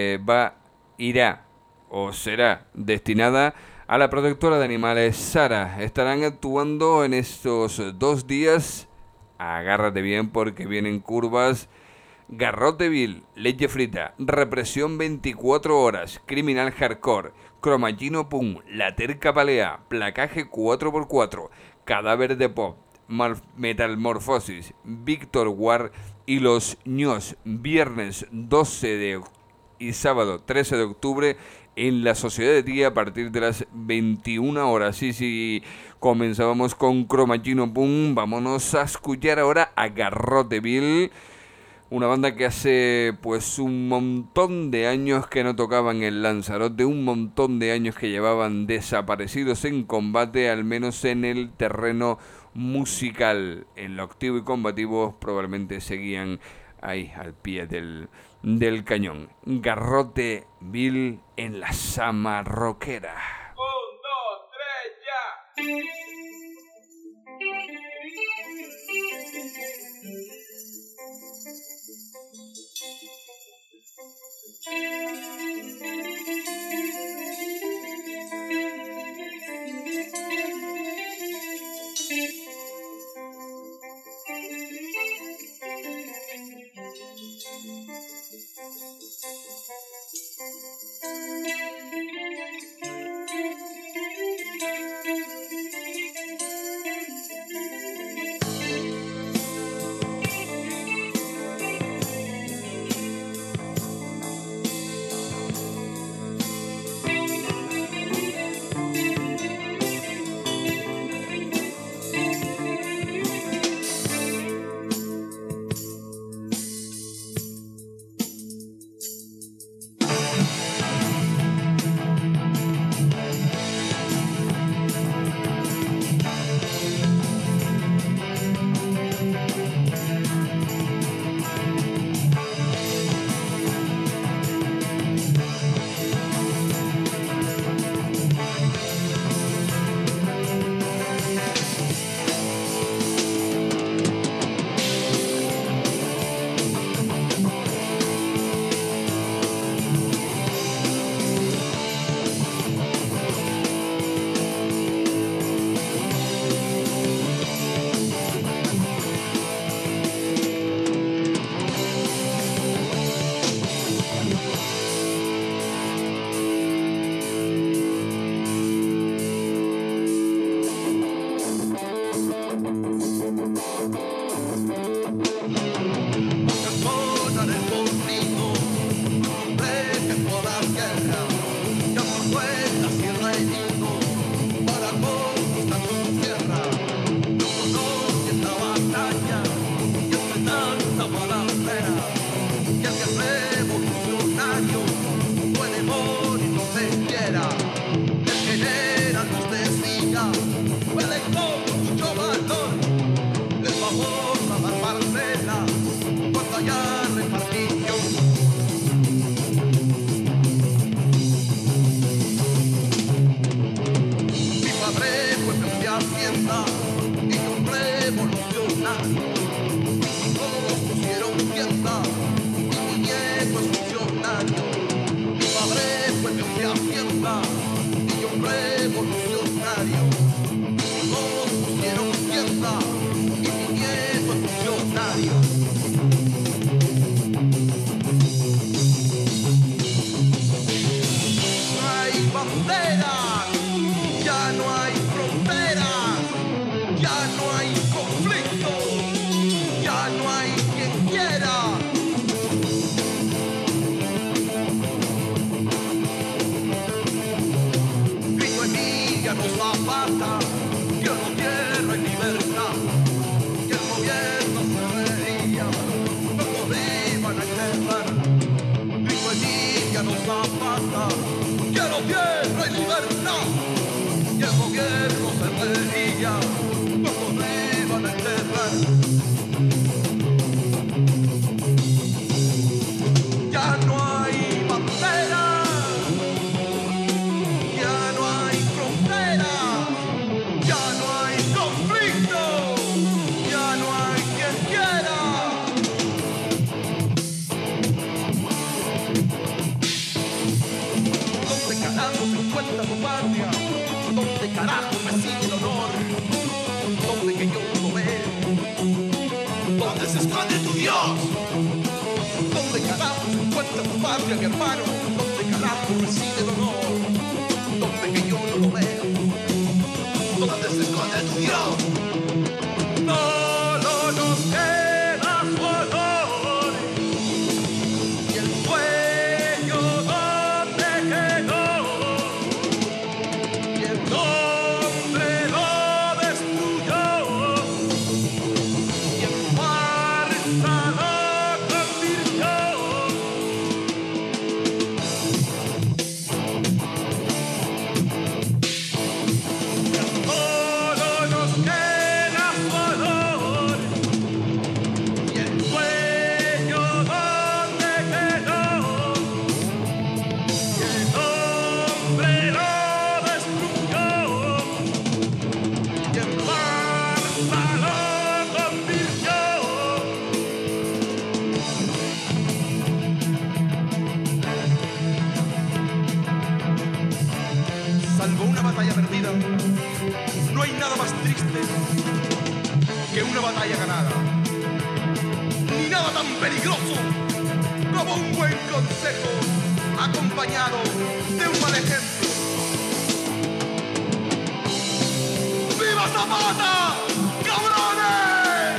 irá o será destinada a la protectora de animales Sara. Estarán actuando en estos 2 días. Agárrate bien porque vienen curvas. Garroteville, Leche Frita, Represión 24 horas, Criminal Hardcore, Cromagino Punk, La Terca Palea, Placaje 4x4, Cadáver de Pop, Metamorfosis, Víctor War y Los Ños. Viernes 12 y sábado 13 de octubre en la Sociedad de Tía a partir de las 21 horas. Sí, comenzábamos con Cromagino Punk. Vámonos a escuchar ahora a Garroteville, una banda que hace pues un montón de años que no tocaban en Lanzarote, un montón de años que llevaban desaparecidos en combate, al menos en el terreno musical. En lo activo y combativo probablemente seguían ahí al pie del cañón. Garroteville en la Sama Rockera. 1, 2, 3, ya. tienda y yo un revolucionario. Todos pusieron tienda y mi viejo es funcionario. Mi padre fue jefe de hacienda y yo un revolucionario. Todos pusieron tienda y mi viejo es funcionario. No hay banderas, ya no hay fronteras, ya no hay conflicto, ya no hay quien quiera. Grito Emiliano Zapata, quiero tierra y libertad. Y el gobierno se reía, no nos iban a enterrar. Grito Emiliano Zapata, quiero tierra y libertad. Y el gobierno se reía, no nos iban a enterrar. Ya no hay bandera, ya no hay frontera, ya no hay conflicto, ya no hay quien quiera. ¿Dónde carajo se encuentra tu patria? ¿Dónde carajo reside el honor? ¿Dónde que yo lo veo? ¿Dónde se esconde tu Dios? ¿Dónde carajo se encuentra tu patria, mi hermano? ¿Dónde carajo reside el honor? ¿Dónde que yo no lo veo? ¿Dónde se esconde tu Dios? Solo nos queda su honor y el sueño donde quedó y el hombre lo destruyó y en farsa lo convirtió. Solo nos queda su honor y el sueño donde quedó y el hombre lo destruyó y en farsa lo convirtió. Salvo una batalla perdida, no hay nada más triste que una batalla ganada, ni nada tan peligroso como un buen consejo acompañado de un mal ejemplo. ¡Viva Zapata, cabrones!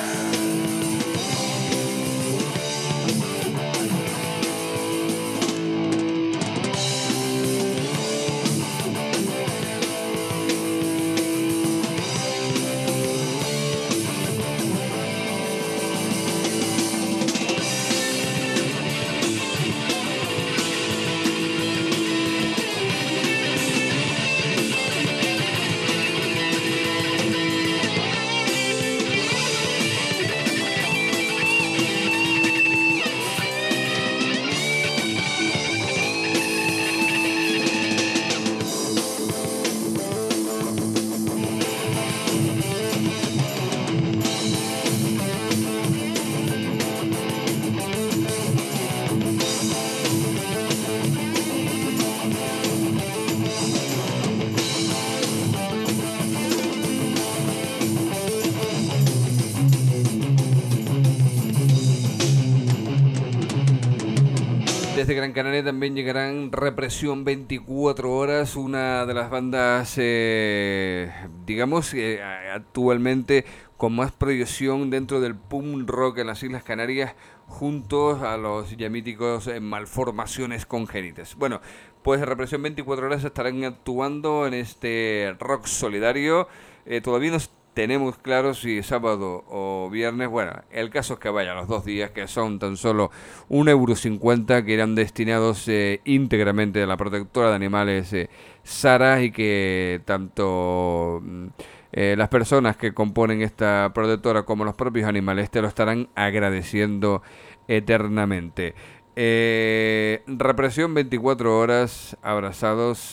Desde Gran Canaria también llegarán Represión 24 Horas, una de las bandas, digamos, actualmente con más proyección dentro del punk rock en las Islas Canarias, juntos a los ya míticos Malformaciones Congénitas. Bueno, pues Represión 24 Horas estarán actuando en este rock solidario. Todavía no tenemos claro si sábado o viernes. Bueno, el caso es que vayan los 2 días, que son tan solo 1,50 €, que irán destinados íntegramente a la protectora de animales Sara, y que tanto las personas que componen esta protectora como los propios animales te lo estarán agradeciendo eternamente. Represión 24 horas, abrazados.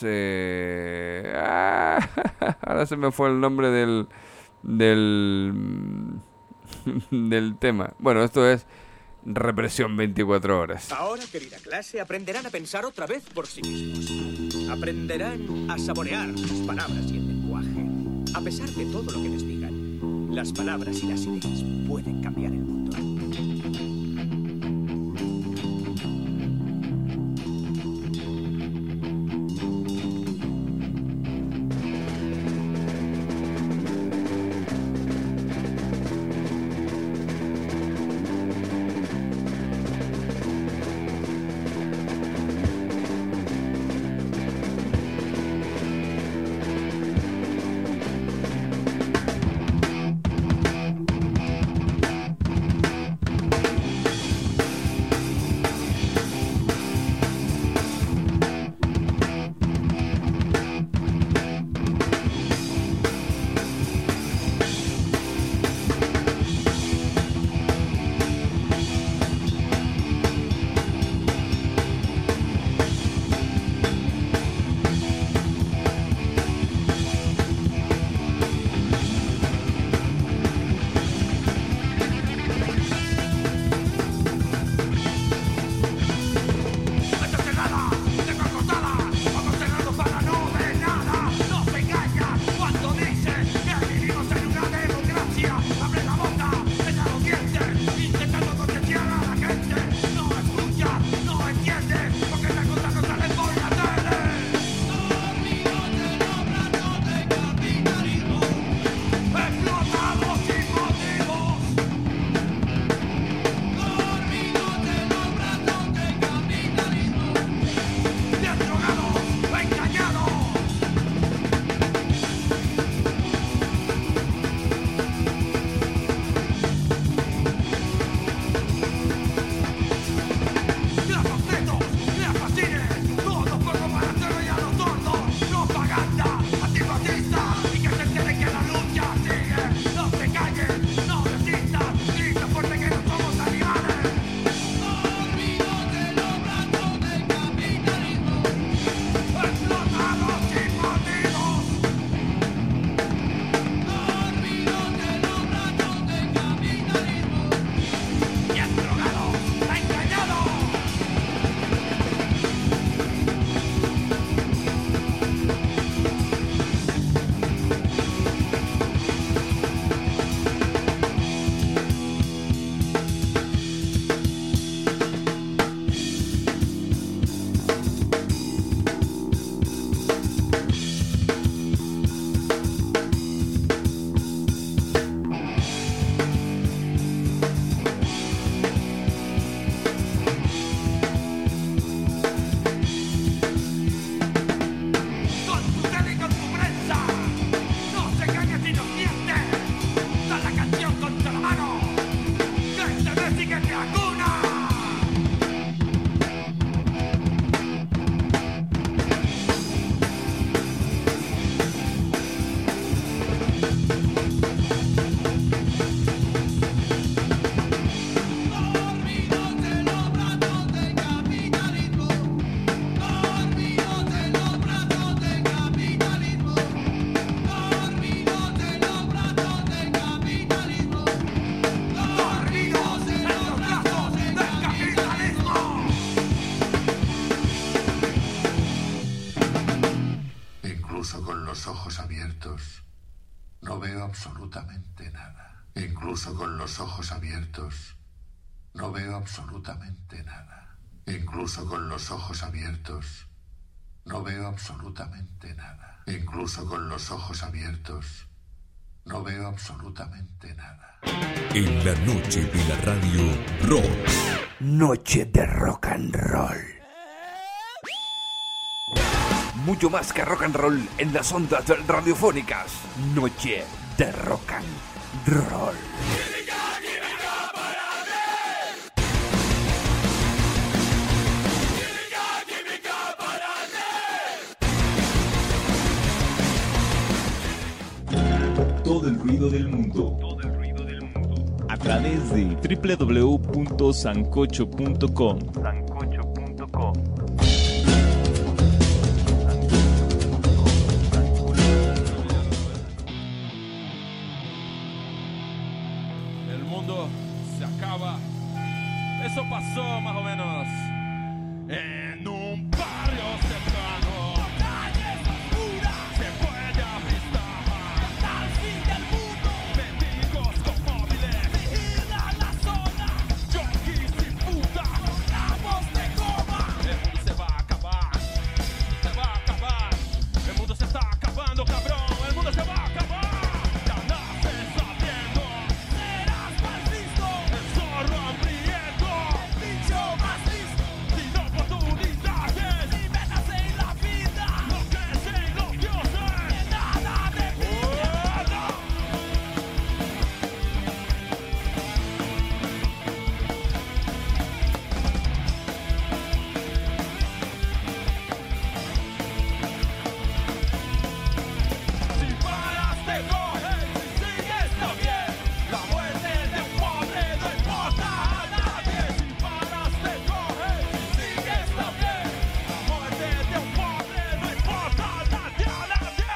Ahora se me fue el nombre del tema. Bueno, esto es Represión 24 horas. Ahora, querida clase, aprenderán a pensar otra vez por sí mismos. Aprenderán a saborear las palabras y el lenguaje. A pesar de todo lo que les digan, las palabras y las ideas pueden cambiar el mundo. Incluso con los ojos abiertos, no veo absolutamente nada. Incluso con los ojos abiertos, no veo absolutamente nada. Incluso con los ojos abiertos, no veo absolutamente nada. En la noche de la radio rock. Noche de rock and roll. Mucho más que rock and roll en las ondas radiofónicas. Noche de rock and roll. Todo el ruido del mundo. A través de www.sancocho.com. mundo se acaba. Eso pasó más o menos en un barrio cercano. Calles oscuras se puede avistar hasta el fin del mundo. Mendigos con móviles vigilan la zona. Junkies sin puta con ramos de goma. El mundo se va a acabar. Se va a acabar. El mundo se está acabando, cabrón. El mundo se va a acabar. Ya naces sabiendo. Serás más listo. El zorro hambriento. El bicho más listo. Sin oportunidades. Ni metas en la vida. Lo que es los dioses. Que nada de mí. Si paras te coges, si sigues también. La muerte de un pobre no importa a nadie. Si paras te coges, si sigues también. La muerte de un pobre no importa a nadie, a nadie.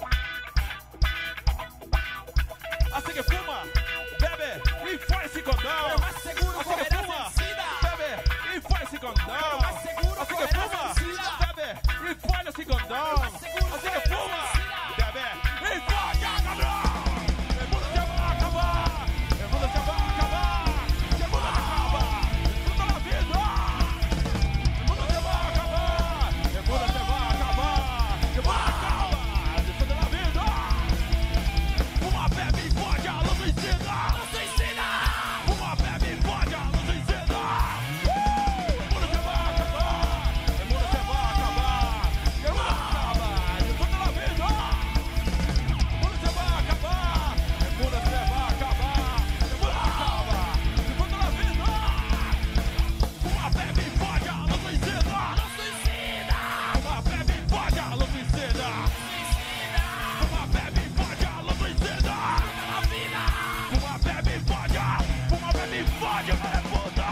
Así que fuma, bebe y fuerza y condón. Pero más seguro así que fuma, bebe y fuerza y condón. Más seguro así que fuma, bebe y fuerza y condón. Así que fuma, bebe y falla, cabrón. El mundo se va a acabar. El mundo se va a acabar. El mundo se acaba. Disfruta la vida. El mundo se va a acabar. El mundo se va a acabar. El mundo se acaba. Disfruta la vida. Fuma, bebe y falla, lo suicida. Lo suicida. Fuma, bebe y falla, lo suicida. El mundo se va a acabar. El mundo se va a acabar. El mundo se acaba. Disfruta la vida. El mundo se va a acabar. El mundo se va a acabar. El mundo se acaba. Disfruta la vida. Fuma, bebe y falla, lo suicida. Lo suicida. Fuma, bebe y falla, lo suicida. Fuma, bebe y falla, lo suicida. La vida. Fuma, bebe y falla. Fuma, bebe y falla, hijo de puta.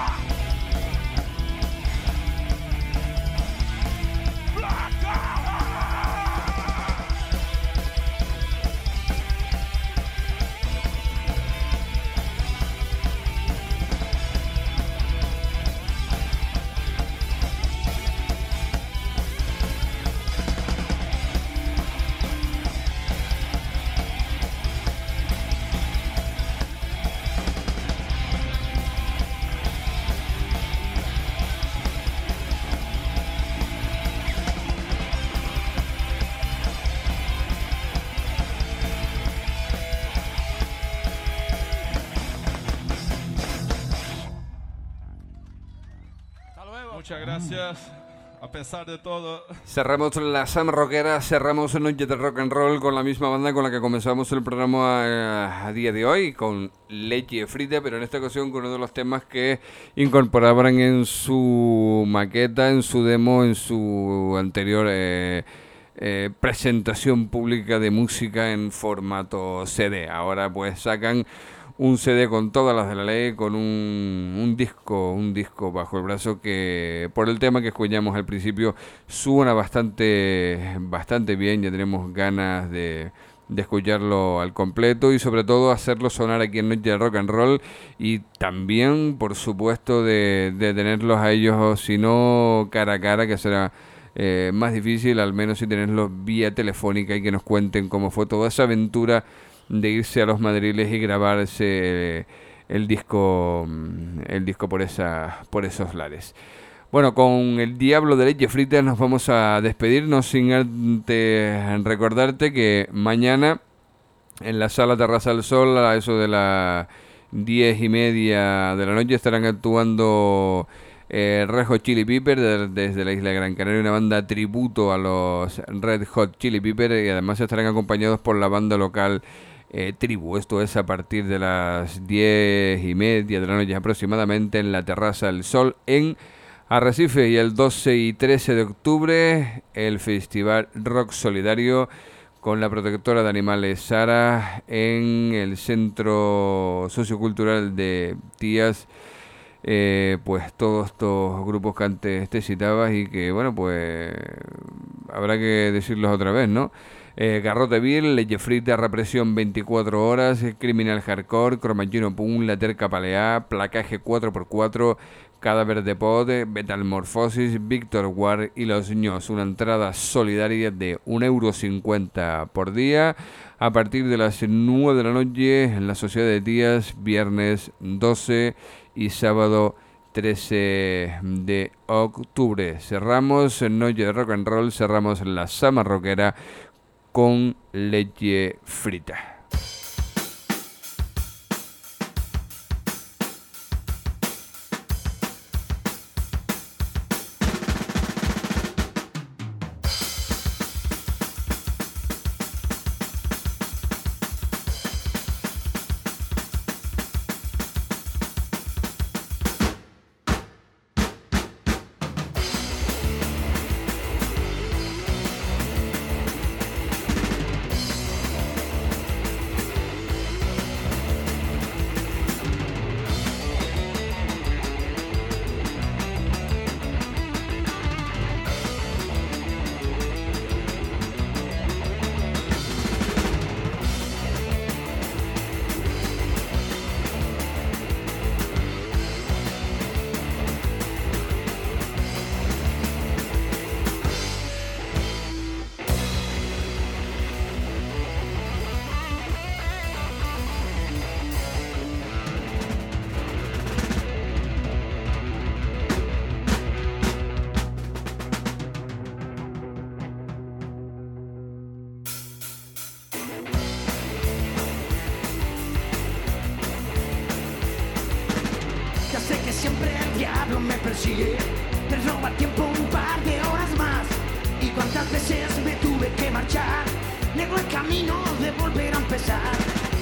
Muchas gracias. A pesar de todo. Cerramos la Sam Rockera, cerramos Noche de Rock and Roll con la misma banda con la que comenzamos el programa a día de hoy, con Leche Frita, pero en esta ocasión con uno de los temas que incorporaban en su maqueta, en su demo, en su anterior presentación pública de música en formato CD. Ahora pues sacan un CD con todas las de la ley, con un disco bajo el brazo que, por el tema que escuchamos al principio, suena bastante bien. Ya tenemos ganas de escucharlo al completo y sobre todo hacerlo sonar aquí en Noche de Rock and Roll, y también, por supuesto, de tenerlos a ellos, si no cara a cara, que será más difícil, al menos si tenerlos vía telefónica y que nos cuenten cómo fue toda esa aventura de irse a los Madriles y grabarse el disco por esos lares. Bueno, con el Diablo de Leche Frita nos vamos a despedirnos sin antes recordarte que mañana en la Sala Terraza del Sol, a eso de las 10:30 de la noche, estarán actuando Red Hot Chili Pepper desde la isla de Gran Canaria, una banda tributo a los Red Hot Chili Pepper, y además estarán acompañados por la banda local Tribu. Esto es a partir de las 10:30 de la noche aproximadamente en la Terraza del Sol en Arrecife. Y el 12 y 13 de octubre el Festival Rock Solidario con la protectora de animales Sara en el Centro Sociocultural de Tías. Pues todos estos grupos que antes te citabas y que, bueno, pues habrá que decirlos otra vez, ¿no? Garrote Vil, Leche Frita, Represión 24 horas, Criminal Hardcore, Cromagino Punk, La Terca Paleá, Placaje 4x4, Cadáver de Pod, Metamorfosis, Víctor War y Los Ños. Una entrada solidaria de 1,50 € por día a partir de las 9 de la noche en la Sociedad de Días, viernes 12 y sábado 13 de octubre. Cerramos Noche de Rock and Roll, cerramos la Sama Rockera con Leche Frita. Siempre el diablo me persigue, me roba tiempo un par de horas más. Y cuántas veces me tuve que marchar, nego el camino de volver a empezar.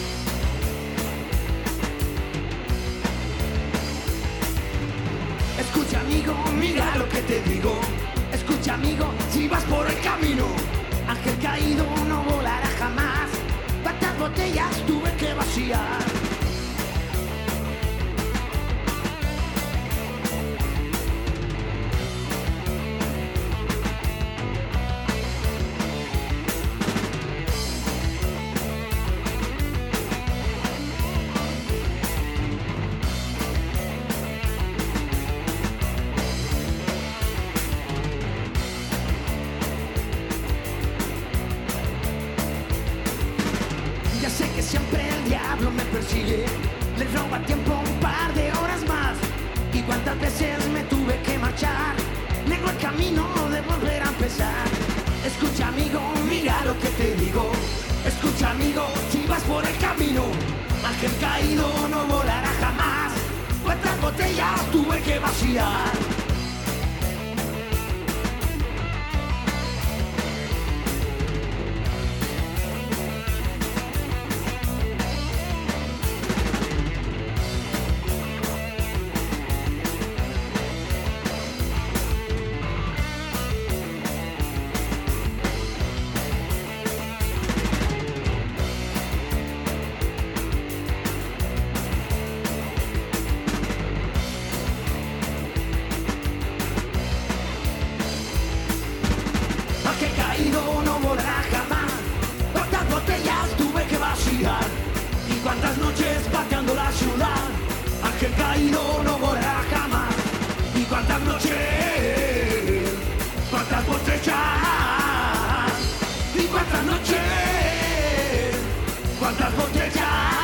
Escucha amigo, mira lo que te digo. Escucha amigo, si vas por el camino, ángel caído no volará jamás. ¿Cuántas botellas tuve que vaciar? ¿Cuántas botellas?